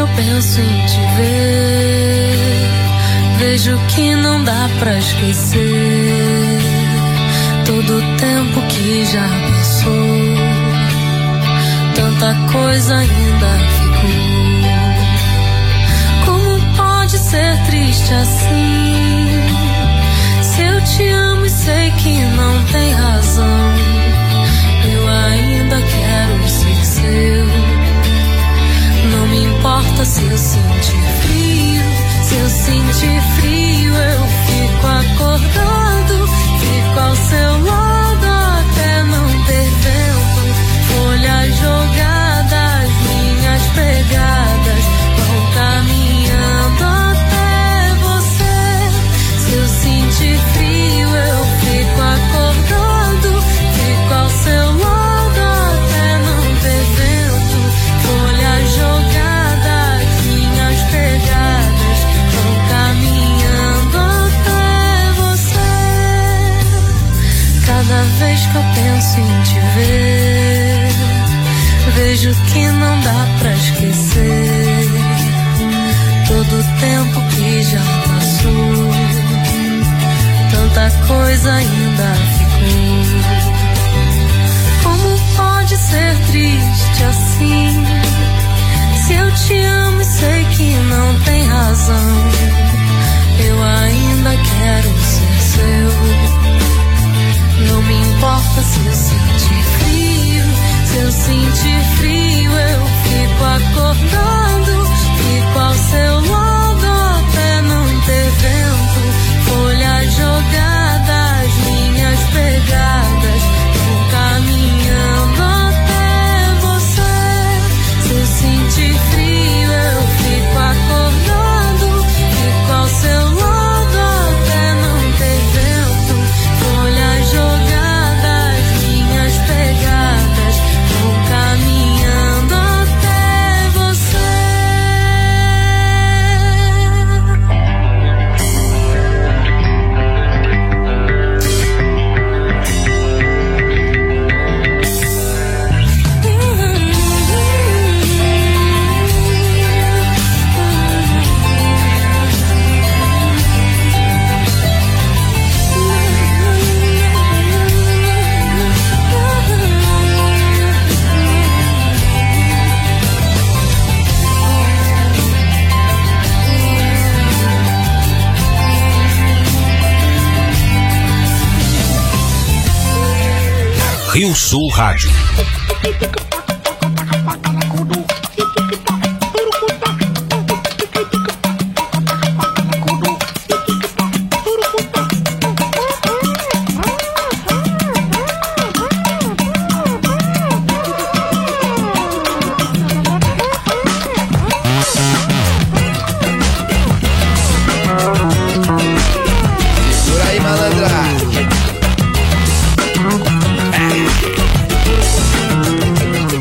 penso em te ver, vejo que não dá pra esquecer todo o tempo que já passou, tanta coisa ainda ficou. Como pode ser triste assim? Se eu te amo e sei que não tem razão, eu ainda quero ser seu. Não me importa se eu sentir frio, se eu sentir frio eu fico acordado, fico ao seu lado até não ter vento. Folhas jogadas, minhas pegadas vão caminhando até você. Se eu sentir frio eu fico acordado, fico ao seu lado até não ter vento. Folhas jogadas, minhas pegadas vão caminhando até você. Cada vez que eu penso em te ver, vejo que não dá pra esquecer todo o tempo que já passou, tanta coisa ainda ficou. Como pode ser triste assim? Se eu te amo e sei que não tem razão, eu ainda quero ser seu. Não me importa se eu sentir frio, se eu sentir frio eu fico acordado, fico ao seu lado até não ter vento. Folhas jogadas, minhas pegadas vão caminhando até você. Se eu sentir frio eu fico acordado, fico ao seu lado até não ter vento. Folhas jogadas, minhas pegadas vão caminhando até você. Rio Sul Rádio. Por aí, malandra.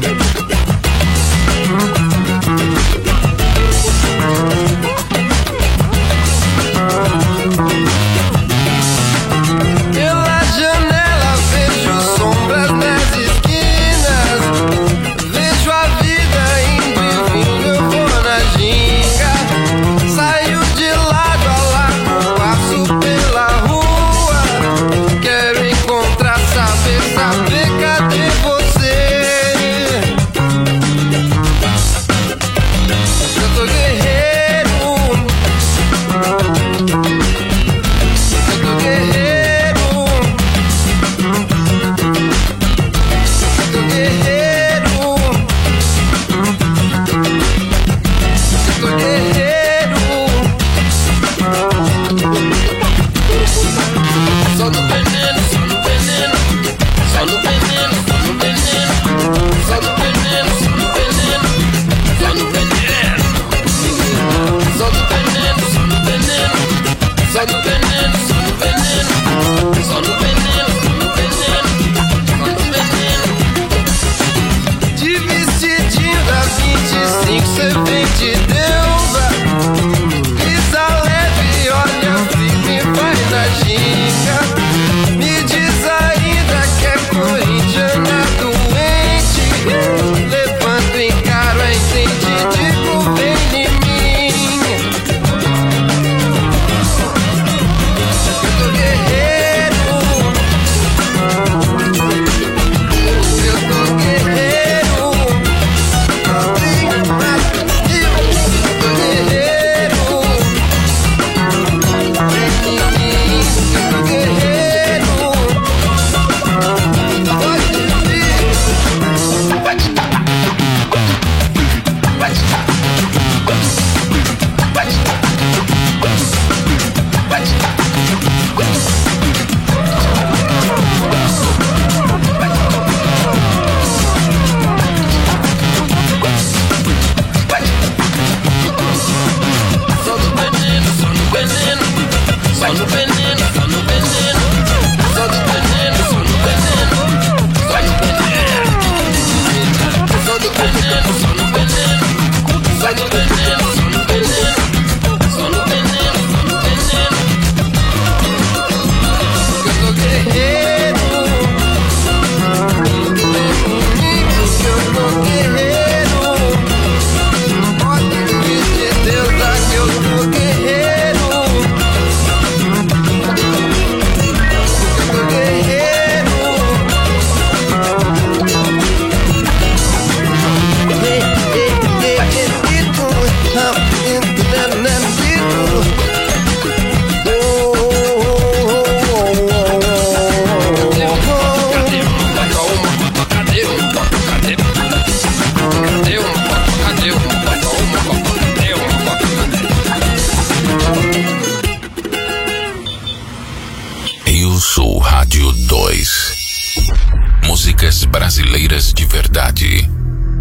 Músicas brasileiras de verdade.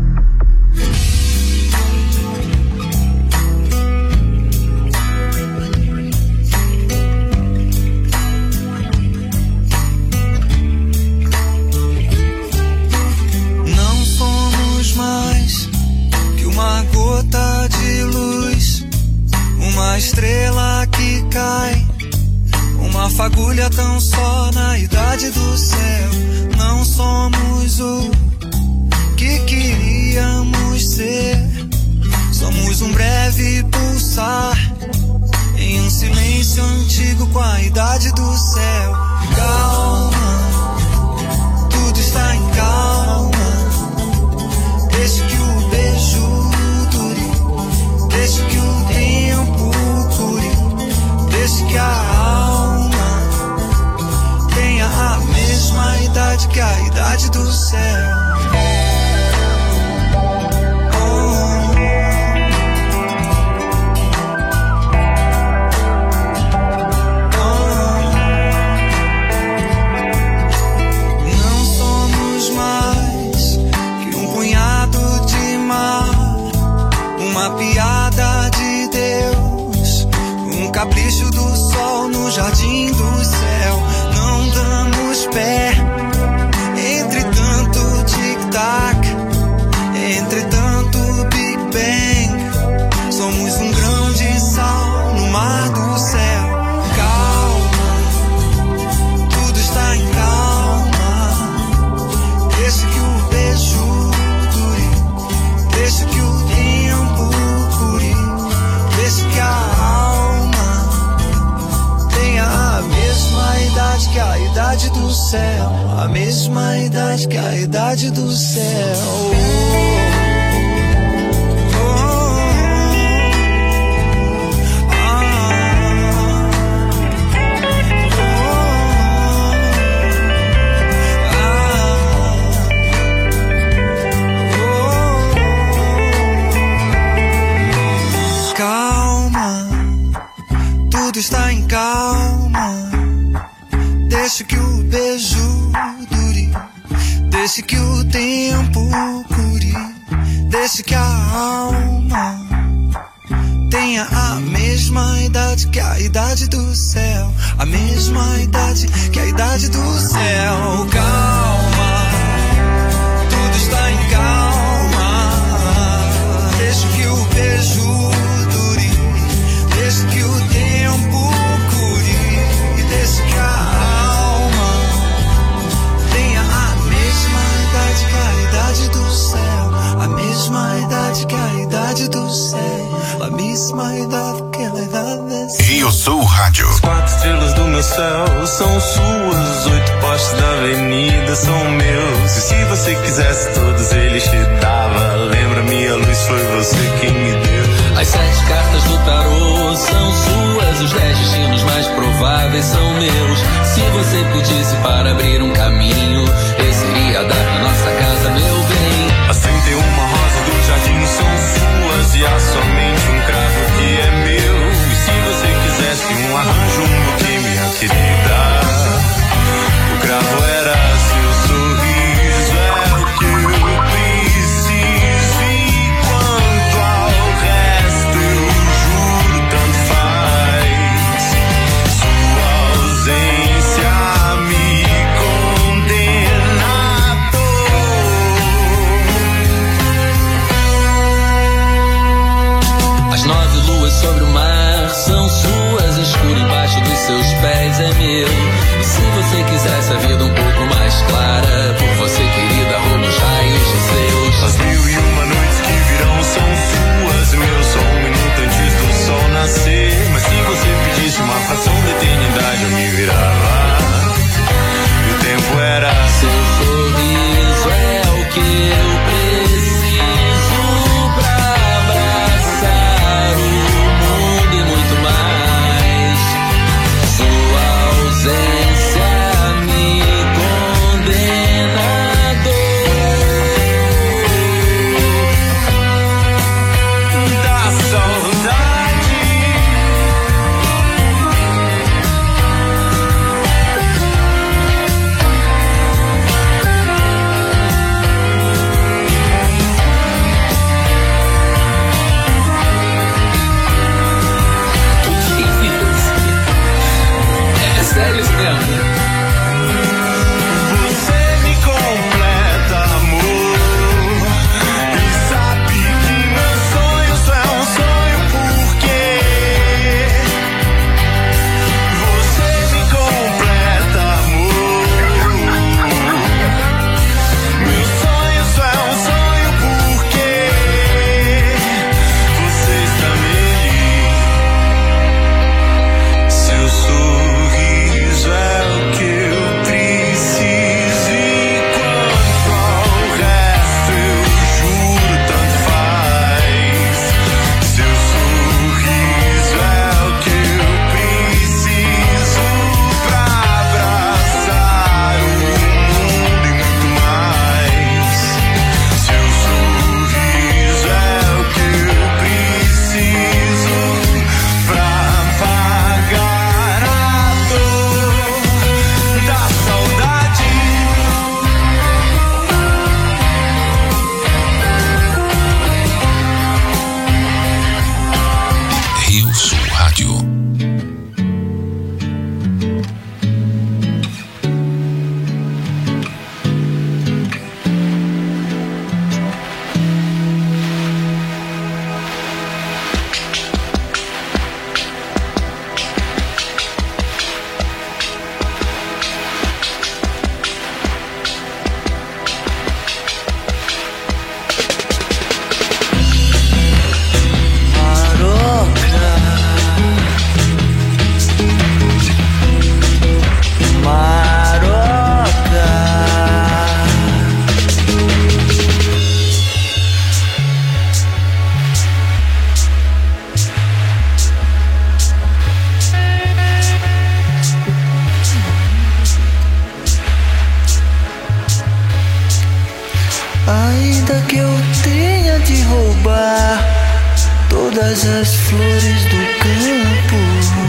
Não somos mais que uma gota de luz, uma estrela que cai, uma fagulha tão só na idade do céu. Não somos o que queríamos ser, somos um breve pulsar em um silêncio antigo com a idade do céu. Calma, tudo está em calma. Deixa que o beijo dure, deixa que o tempo cure, deixa que a alma tenha a mesma idade que a idade do céu. Piada de Deus, um capricho do sol no jardim do céu. Não damos pé entre tanto tic-tac, entre tanto Big Bang. Somos um grão de sal no mar do céu. Calma, tudo está em calma. Deixa que o beijo dure, deixa que o tempo cure, deixa que a alma tenha a mesma idade que a idade do céu, a mesma idade que a idade do céu. Tudo está em calma. Deixa que o beijo dure, deixa que o tempo cure, deixa que a alma tenha a mesma idade que a idade do céu, a mesma idade que a idade do céu. Calma, tudo está em calma. Deixa que o beijo dure, deixa que o tempo cure, e deixa que a alma tenha a mesma idade que a idade do céu, a mesma idade que a idade do céu, a mesma idade que a idade do céu. Rio Sul Rádio. As quatro estrelas do meu céu são suas, os oito postes da avenida são meus. E se você quisesse todos eles te dava. Lembra-me, a luz foi você quem me deu. As sete cartas do tarô são suas, os dez destinos mais prováveis são meus. Se você pedisse para abrir um caminho, eu seria dar na nossa casa, meu bem. As trinta e uma rosas do jardim são suas, e há somente um cravo que é meu. E se você quisesse um arranjo, um buquê, minha querida, o cravo era seu sorriso, é o que eu preciso. E quanto ao resto, eu juro, tanto faz. Sua ausência me condena à dor. As nove luas sobre o mar são suas, escuro embaixo dos seus pés é meu. E se você quisesse a vida um pouco mais clara, por você, querida, rouba os raios de seus. As mil e uma noites que virão são suas, e meu só um minuto antes do sol nascer. Mas se você pedisse uma fração de eternidade, eu me virava, e o tempo era seu sorriso, é o que eu preciso pra abraçar o mundo e muito mais. Sua ausência me condena. Rio Sul Rádio. Ainda que eu tenha de roubar todas as flores do campo,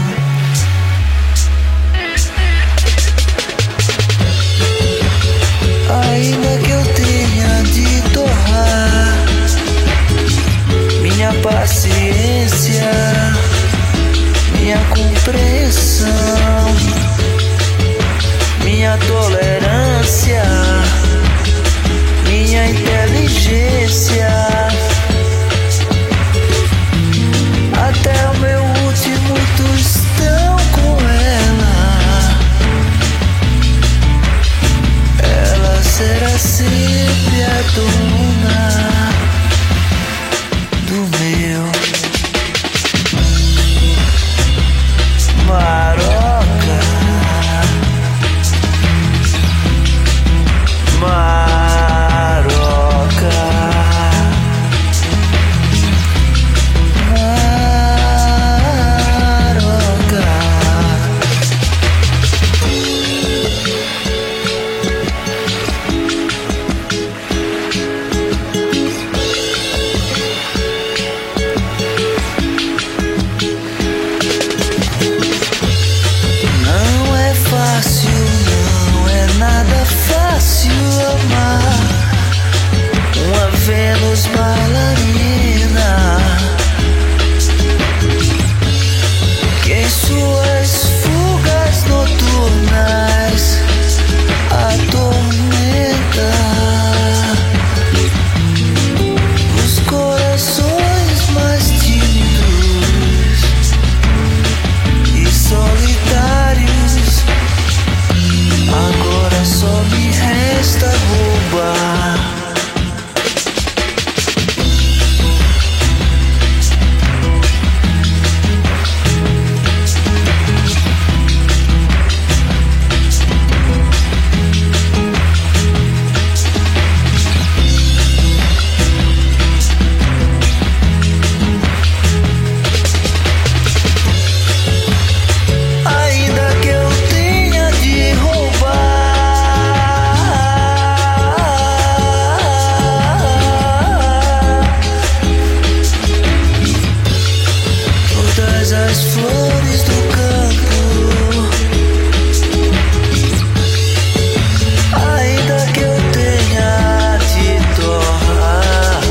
ainda que eu tenha de torrar minha paciência, minha compreensão, minha tolerância, minha inteligência, até o meu último tostão com ela, ela será sempre a dona do meu Maroca, Maroca. Vênus bailarina, que em suas fugas noturnas atormenta os corações mais tímidos e solitários. Agora só me resta roubar as flores do campo, ainda que eu tenha de torrar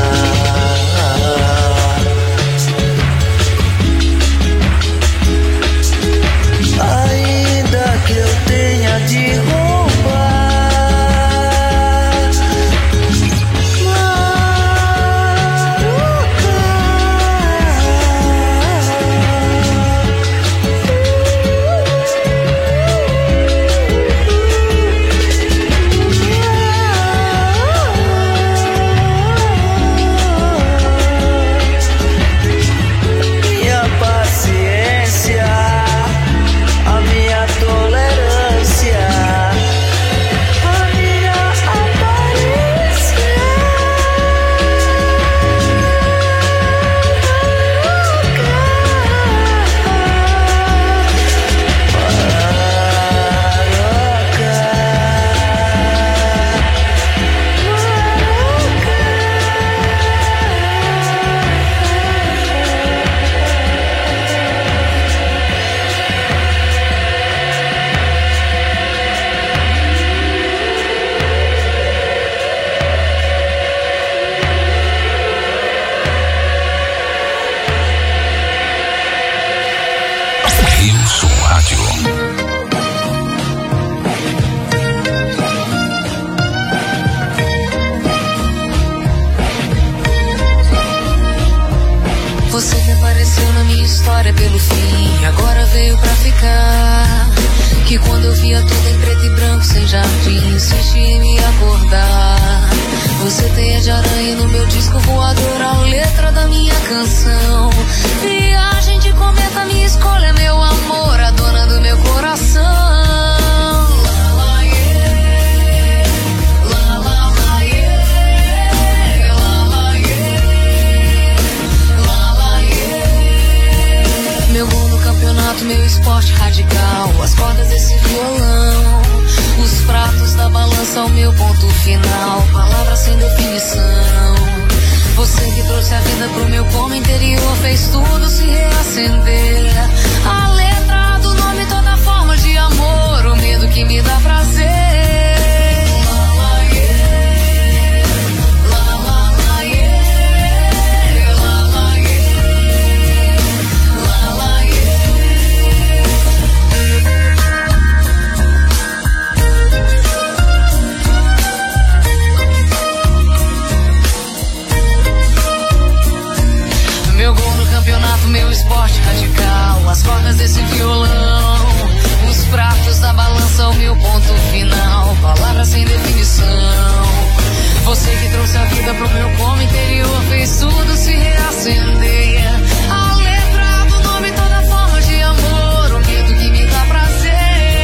ainda que eu tenha de roubar Maroca. Você que apareceu na minha história pelo fim, agora veio pra ficar. Que quando eu via tudo em preto e branco, sem jardim, insiste em me acordar. Você teia de aranha no meu disco voador, a letra da minha canção. Viagem de cometa, minha escolha, meu amor, a dona do meu coração. Meu gol no campeonato, meu esporte radical, as cordas desse violão, os pratos da balança, o meu ponto final, palavras sem definição. Você que trouxe a vida pro meu como interior, fez tudo se reacender. A letra do nome, toda forma de amor, o medo que me dá prazer. Meu esporte radical, as cordas desse violão, os pratos da balança, o meu ponto final, palavras sem definição. Você que trouxe a vida pro meu como interior, fez tudo se reacender. A letra do nome, toda forma de amor, o medo que me dá prazer.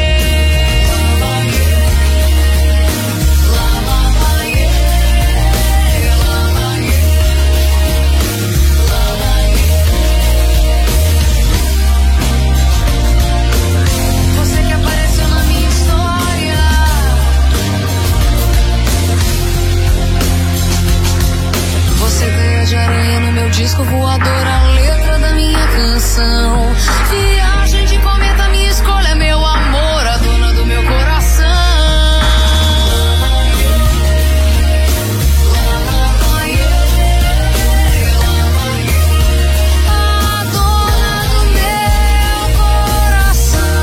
De aranha no meu disco voador, a letra da minha canção. Viagem de cometa, minha escolha, meu amor, a dona do meu coração. A dona do meu coração.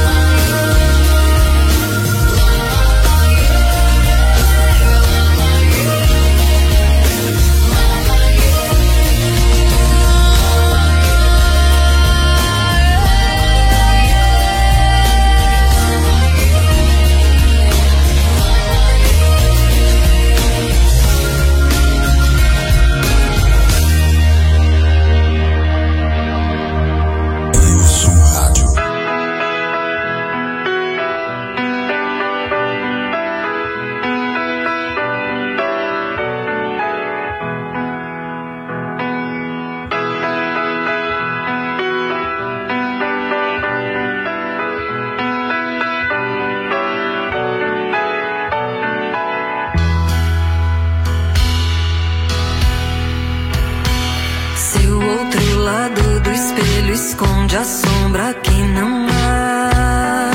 Esconde a sombra que não há,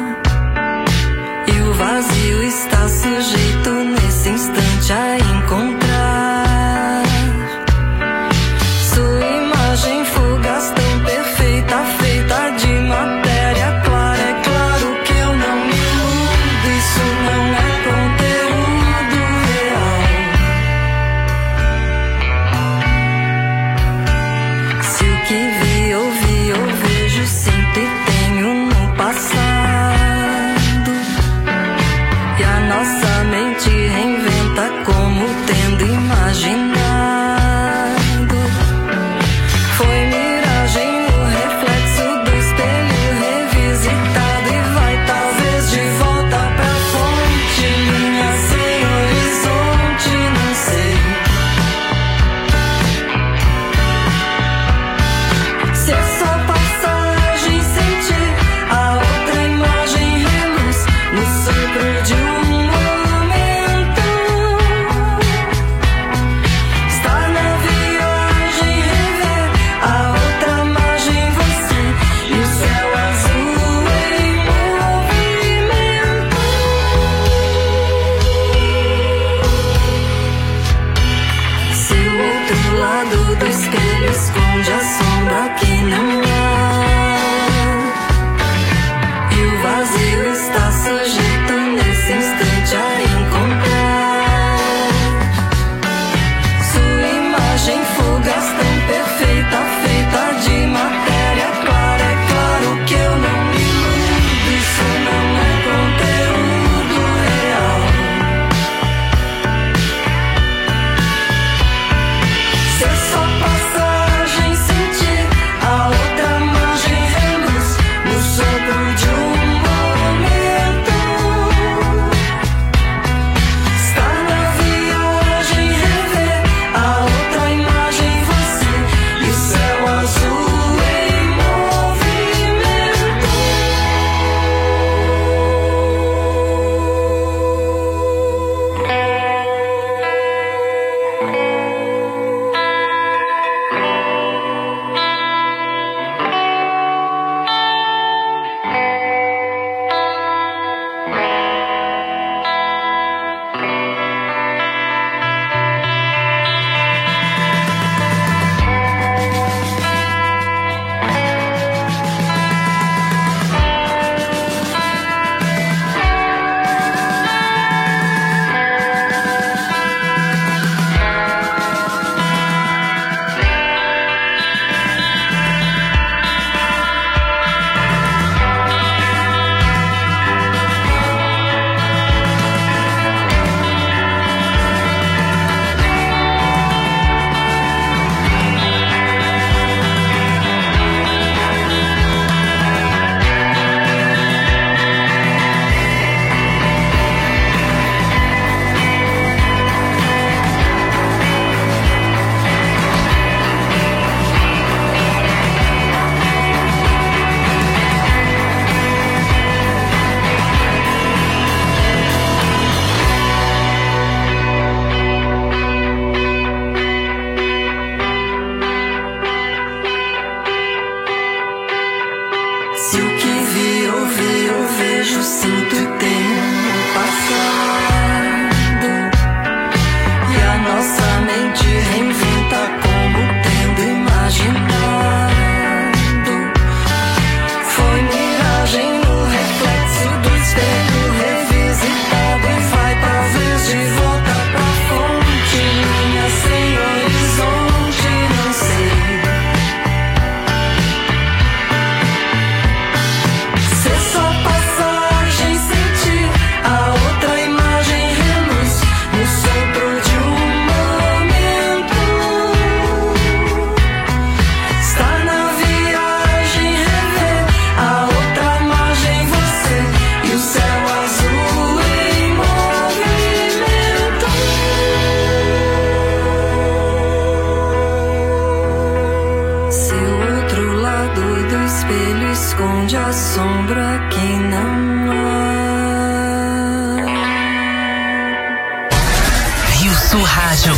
e o vazio está sujeito nesse instante a encontrar sua imagem fugaz, tão perfeita, feita de matéria clara. É claro que eu não me iludo, isso não é conteúdo real. Se o que vi, ouvi, eu vejo, sinto e tenho Se o que vi, ouvi, eu vejo, sinto e tenho no passado, e a nossa mente reinventa como tendo imaginado. Foi miragem no reflexo do espelho revisitado, e vai talvez de volta pra fonte minha sem horizonte, não sei. Ser só passagem, sentir a outra imagem reluz no sopro de um momento. Estar na viagem, rever a outra margem, você e o céu azul em movimento. Seu outro lado do espelho esconde a sombra que não há. Rio Sul Rádio.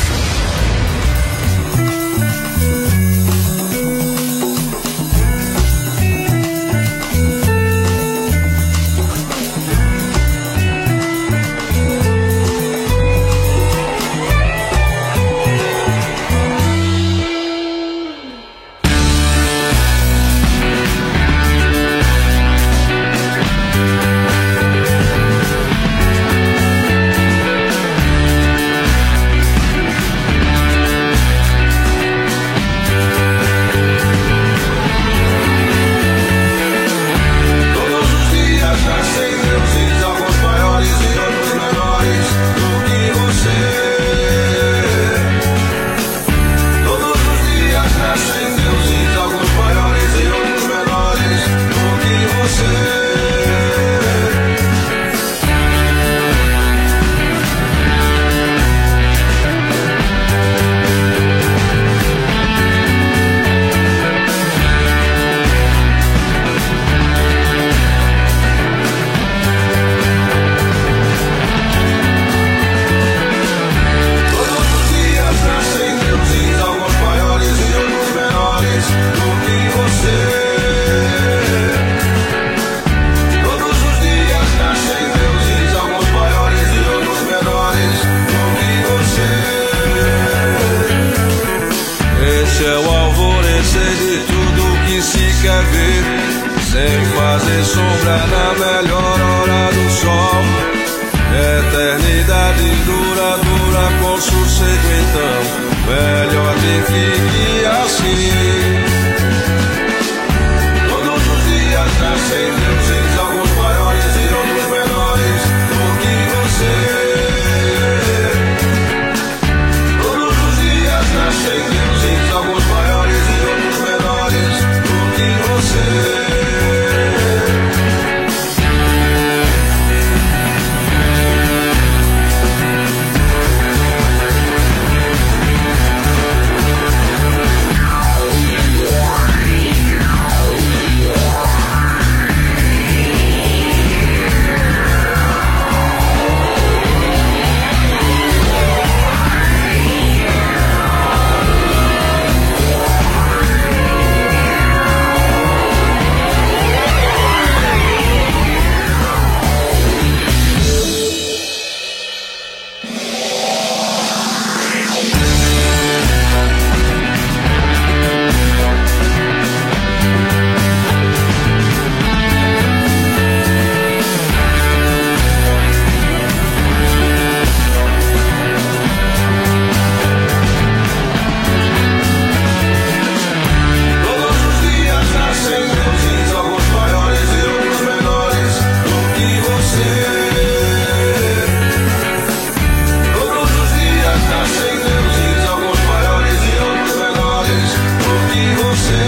Todos os dias nascem deuses, alguns maiores e outros menores do que você. Todos os dias nascem deuses, alguns maiores e outros menores do que você. Todos os dias nascem deuses, alguns maiores e outros menores do que você. Todos os dias nascem deuses, alguns maiores e outros menores do que você. Esse é o alvorecer de tudo que se quer ver, sem fazer sombra na melhor hora do sol. Eternidade duradoura com sossego, então melhor que fique assim. Todos os dias nascem deuses, alguns maiores e outros menores do que você. Todos os dias nascem deuses, alguns maiores e outros menores do que você. Todos os dias nascem deuses, alguns maiores e outros menores do que você. Todos os dias nascem deuses, alguns maiores e outros menores do que você.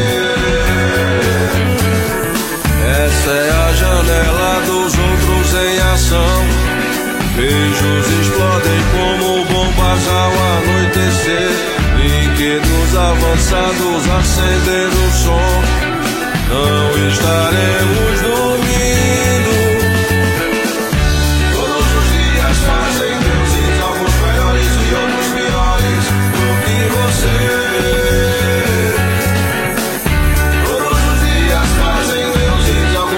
Essa é a janela dos outros em ação. Beijos explodem como bombas ao anoitecer. Brinquedos avançados acender o som. Não estaremos dormindo. Todos os dias fazem deuses, alguns melhores e outros piores do que você. Todos os dias fazem deuses, alguns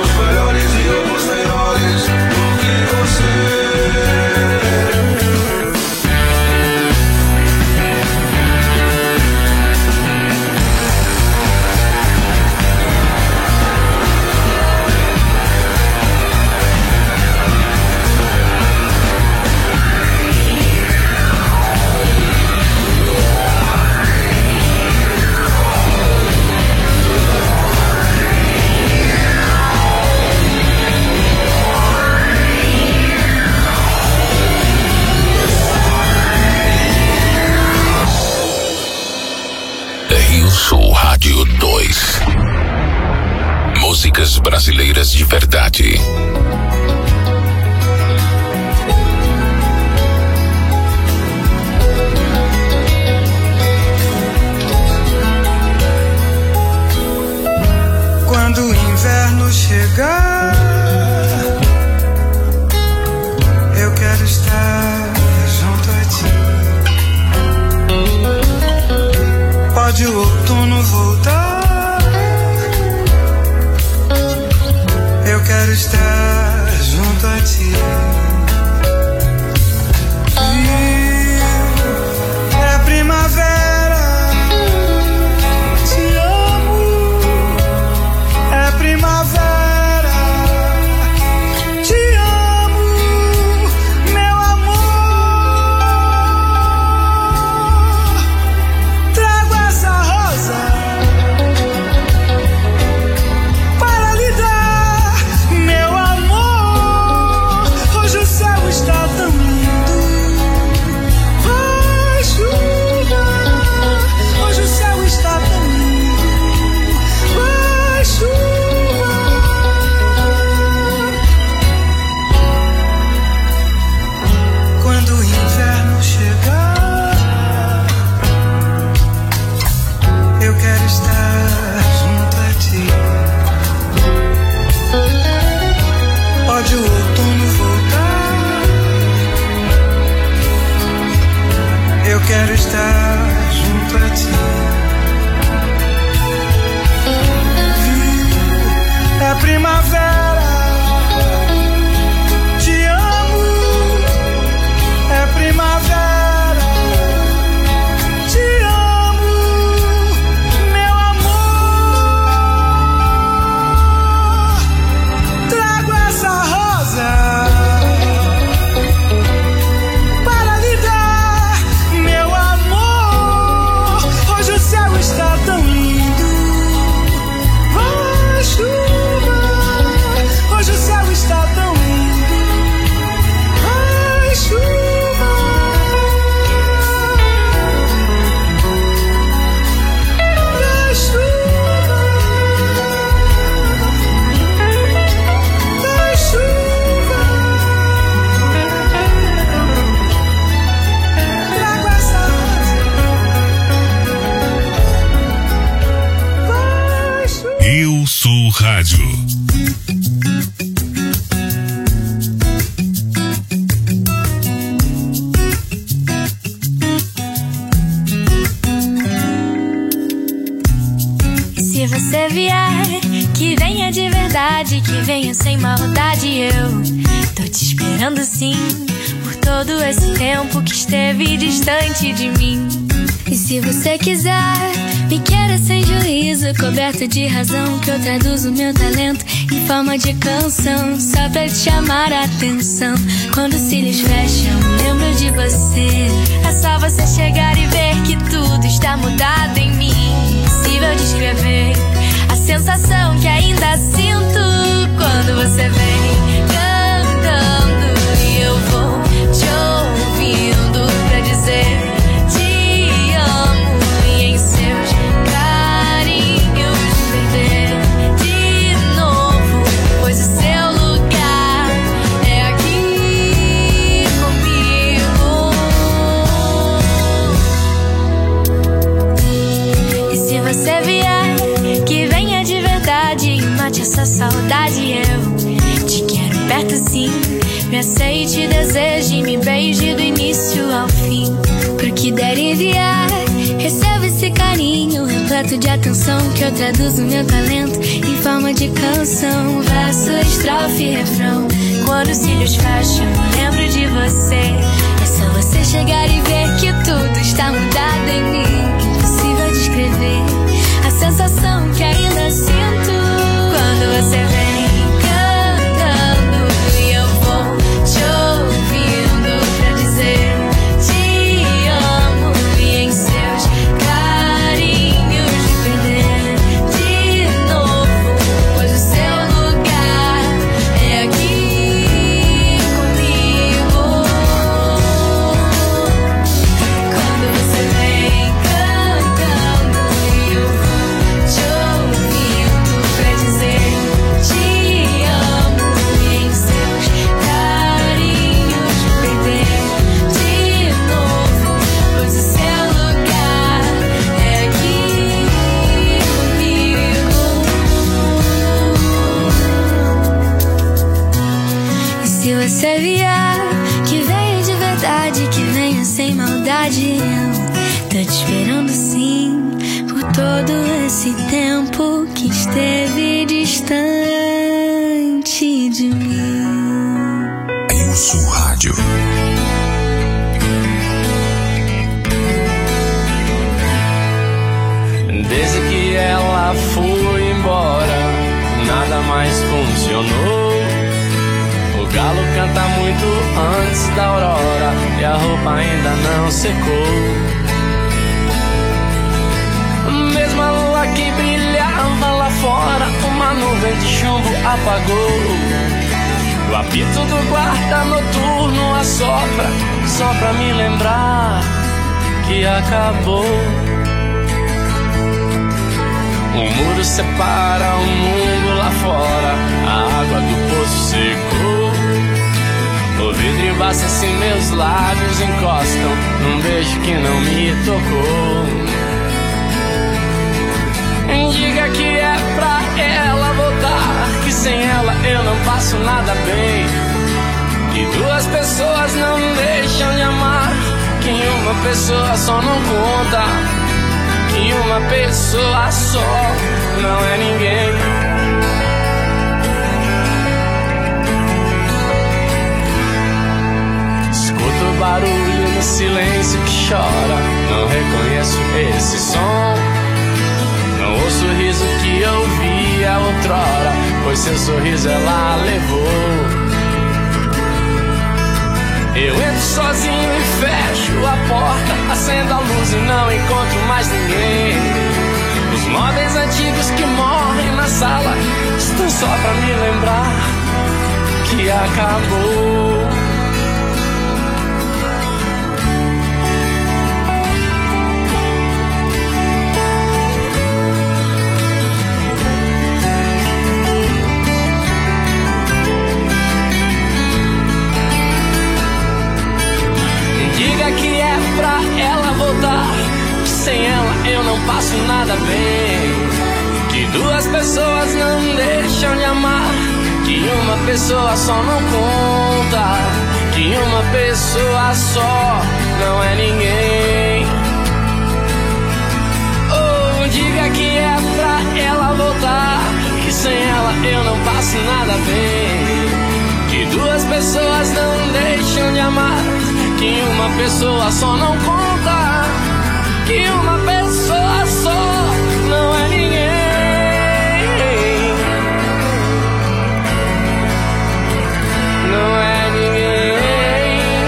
Músicas brasileiras de verdade. Quando o inverno chegar, eu quero estar junto a ti. Pode o outono voltar, eu quero estar junto a ti. É primavera, te amo. É primavera, te amo, meu amor. Trago essa rosa para lhe dar, meu amor. Hoje o céu está tão lindo. Vai chuva, hoje o céu está tão lindo. Vai chuva. Quando o inverno chegar, eu quero estar junto a ti. Pode o outono voltar, eu quero estar junto a ti. É primavera, te amo. É primavera, te amo, meu amor. Trago essa rosa para lhe dar, meu amor. Hoje o céu está tão lindo. Vai chuva, hoje o céu está tão lindo. Vai chuva. Rio Sul Rádio. E se você vier, que venha de verdade, que venha sem maldade. Eu tô te esperando sim, por todo esse tempo que esteve distante de mim. E se você quiser, me queira sem juízo, coberto de razão, que eu traduzo meu talento em forma de canção, só pra te chamar a atenção. Quando os cílios fecham, lembro de você. É só você chegar e ver que tudo está mudado em mim. Impossível descrever a sensação que ainda sinto quando você vem cantando. E eu vou te ouvindo pra dizer você vier, que venha de verdade e mate essa saudade. Eu te quero perto sim, me aceite, deseje, me beije do início ao fim. Pro que der e vier, receba esse carinho repleto de atenção, que eu traduzo meu talento em forma de canção. Verso, estrofe, refrão. Quando os cílios fecham, lembro de você. É só você chegar e ver que tudo está mudado em mim. Impossível descrever a sensação que ainda sinto quando você vem cantando. E eu vou te ouvindo pra dizer te amo. E em seus carinhos me perder de novo, pois o seu lugar é aqui comigo. Quando você vem cantando, e eu vou te ouvindo devia, que venha de verdade, que venha sem maldade. Eu tô te esperando sim, por todo esse tempo que esteve distante de mim. Eu Sou Rádio. Desde que ela foi embora, nada mais funcionou. O galo canta muito antes da aurora e a roupa ainda não secou. Mesmo a lua que brilhava lá fora, uma nuvem de chumbo apagou. O apito do guarda noturno assopra, só pra me lembrar que acabou. O muro separa o mundo lá fora, a água do poço secou. O vidro embaça se meus lábios encostam num beijo que não me tocou. Diga que é pra ela voltar, que sem ela eu não passo nada bem, que duas pessoas não deixam de amar, que uma pessoa só não conta, que uma pessoa só não é ninguém. Escuto o barulho no silêncio que chora, não reconheço esse som. Não ouço o riso que eu via outrora, pois seu sorriso ela levou. Eu entro sozinho e fecho a porta, acendo a luz e não encontro mais ninguém. Os móveis antigos que morrem na sala estão só pra me lembrar que acabou. Diga que é pra ela voltar, que sem ela eu não passo nada bem, que duas pessoas não deixam de amar, que uma pessoa só não conta, que uma pessoa só não é ninguém. Oh, diga que é pra ela voltar, que sem ela eu não passo nada bem, que duas pessoas não deixam de amar, que uma pessoa só não conta, que uma pessoa só não é ninguém. Não é ninguém.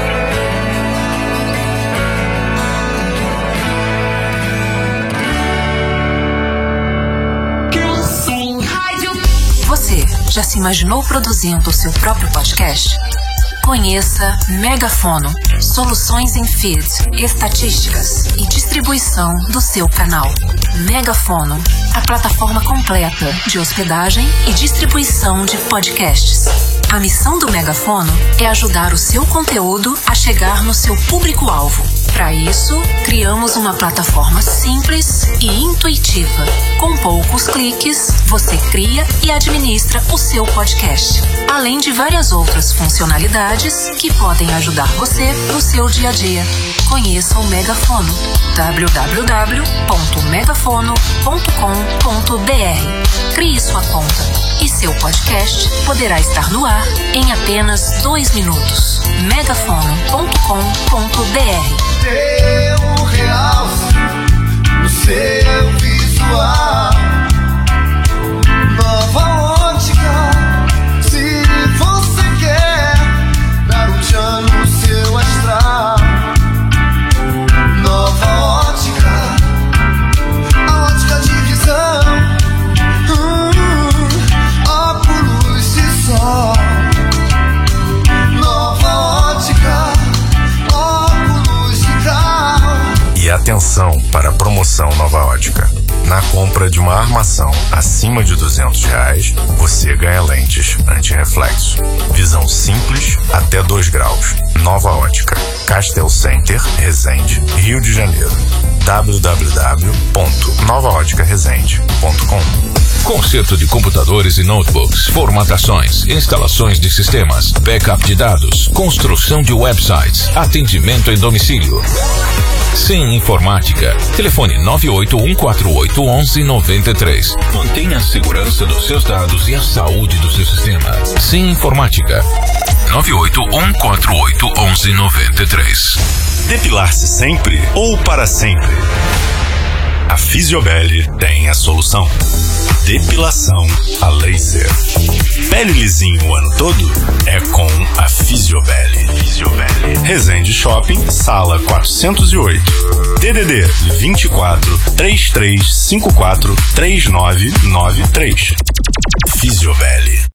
Eu Sou Rádio. Você já se imaginou produzindo o seu próprio podcast? Conheça Megafono, soluções em feed, estatísticas e distribuição do seu canal. Megafono, a plataforma completa de hospedagem e distribuição de podcasts. A missão do Megafono é ajudar o seu conteúdo a chegar no seu público-alvo. Para isso, criamos uma plataforma simples e intuitiva. Com poucos cliques, você cria e administra o seu podcast, além de várias outras funcionalidades que podem ajudar você no seu dia a dia. Conheça o Megafono. w w w ponto megafono ponto com ponto b r. Crie sua conta e seu podcast poderá estar no ar em apenas dois minutos. megafono ponto com ponto b r. Teu realce no seu visual, nova ótica. Se você quer dar um tchan no seu astral, nova ótica, a ótica de visão, hum, óculos de sol. Nova ótica, óculos de grau. E atenção para a promoção Nova Ótica. Na compra de uma armação acima de duzentos reais, você ganha lentes anti-reflexo. Visão simples até dois graus. Nova Ótica. Castel Center, Resende, Rio de Janeiro. w w w ponto nova ótica resende ponto com. Conserto de computadores e notebooks, formatações, instalações de sistemas, backup de dados, construção de websites, atendimento em domicílio. Sim Informática. Telefone nove oito um quatro oito um um nove três. Mantenha a segurança dos seus dados e a saúde do seu sistema. Sim Informática. nove oito um quatro oito um um nove três. Depilar-se sempre ou para sempre? A Fisiobel tem a solução. Depilação a laser. Pele lisinho o ano todo? É com a Fisiobel. Fisiobel. Resende Shopping, sala quatrocentos e oito. D D D vinte e quatro, trinta e três, cinquenta e quatro, trinta e nove, noventa e três. Fisiobel.